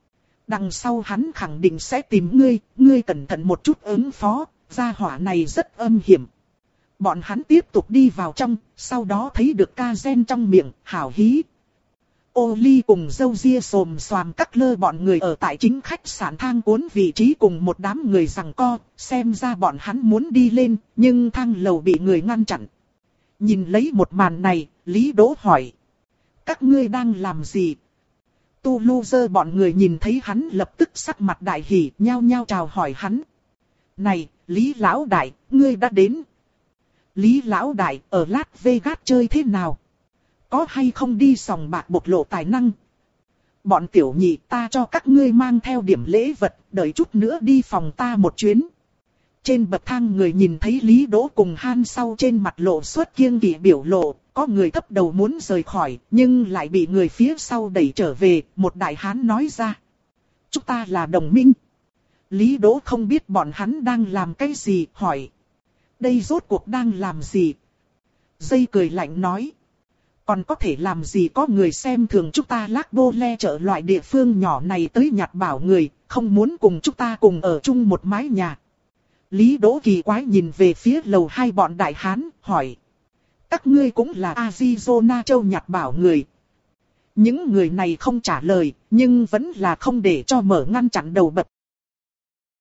Đằng sau hắn khẳng định sẽ tìm ngươi, ngươi cẩn thận một chút ứng phó, gia hỏa này rất âm hiểm. Bọn hắn tiếp tục đi vào trong, sau đó thấy được ca gen trong miệng, hảo hí. Oli cùng dâu ria xồm xoàm cắt lơ bọn người ở tại chính khách sạn thang cuốn vị trí cùng một đám người giằng co, xem ra bọn hắn muốn đi lên, nhưng thang lầu bị người ngăn chặn. Nhìn lấy một màn này, Lý Đỗ hỏi. Các ngươi đang làm gì? Tu Loser bọn người nhìn thấy hắn lập tức sắc mặt đại hỉ, nhao nhao chào hỏi hắn. Này, Lý Lão Đại, ngươi đã đến. Lý Lão Đại, ở Las Vegas chơi thế nào? Có hay không đi sòng bạc bộc lộ tài năng? Bọn tiểu nhị ta cho các ngươi mang theo điểm lễ vật, đợi chút nữa đi phòng ta một chuyến. Trên bậc thang người nhìn thấy Lý Đỗ cùng Han sau trên mặt lộ xuất kiêng kỵ biểu lộ, có người thấp đầu muốn rời khỏi, nhưng lại bị người phía sau đẩy trở về, một đại hán nói ra. Chúng ta là đồng minh. Lý Đỗ không biết bọn hắn đang làm cái gì, hỏi. Đây rốt cuộc đang làm gì? Dây cười lạnh nói. Còn có thể làm gì, có người xem thường chúng ta Lác Bô Le chợ loại địa phương nhỏ này tới nhặt bảo người, không muốn cùng chúng ta cùng ở chung một mái nhà. Lý Đỗ kỳ quái nhìn về phía lầu hai bọn đại hán, hỏi. Các ngươi cũng là Arizona châu nhặt bảo người. Những người này không trả lời, nhưng vẫn là không để cho mở ngăn chặn đầu bậc.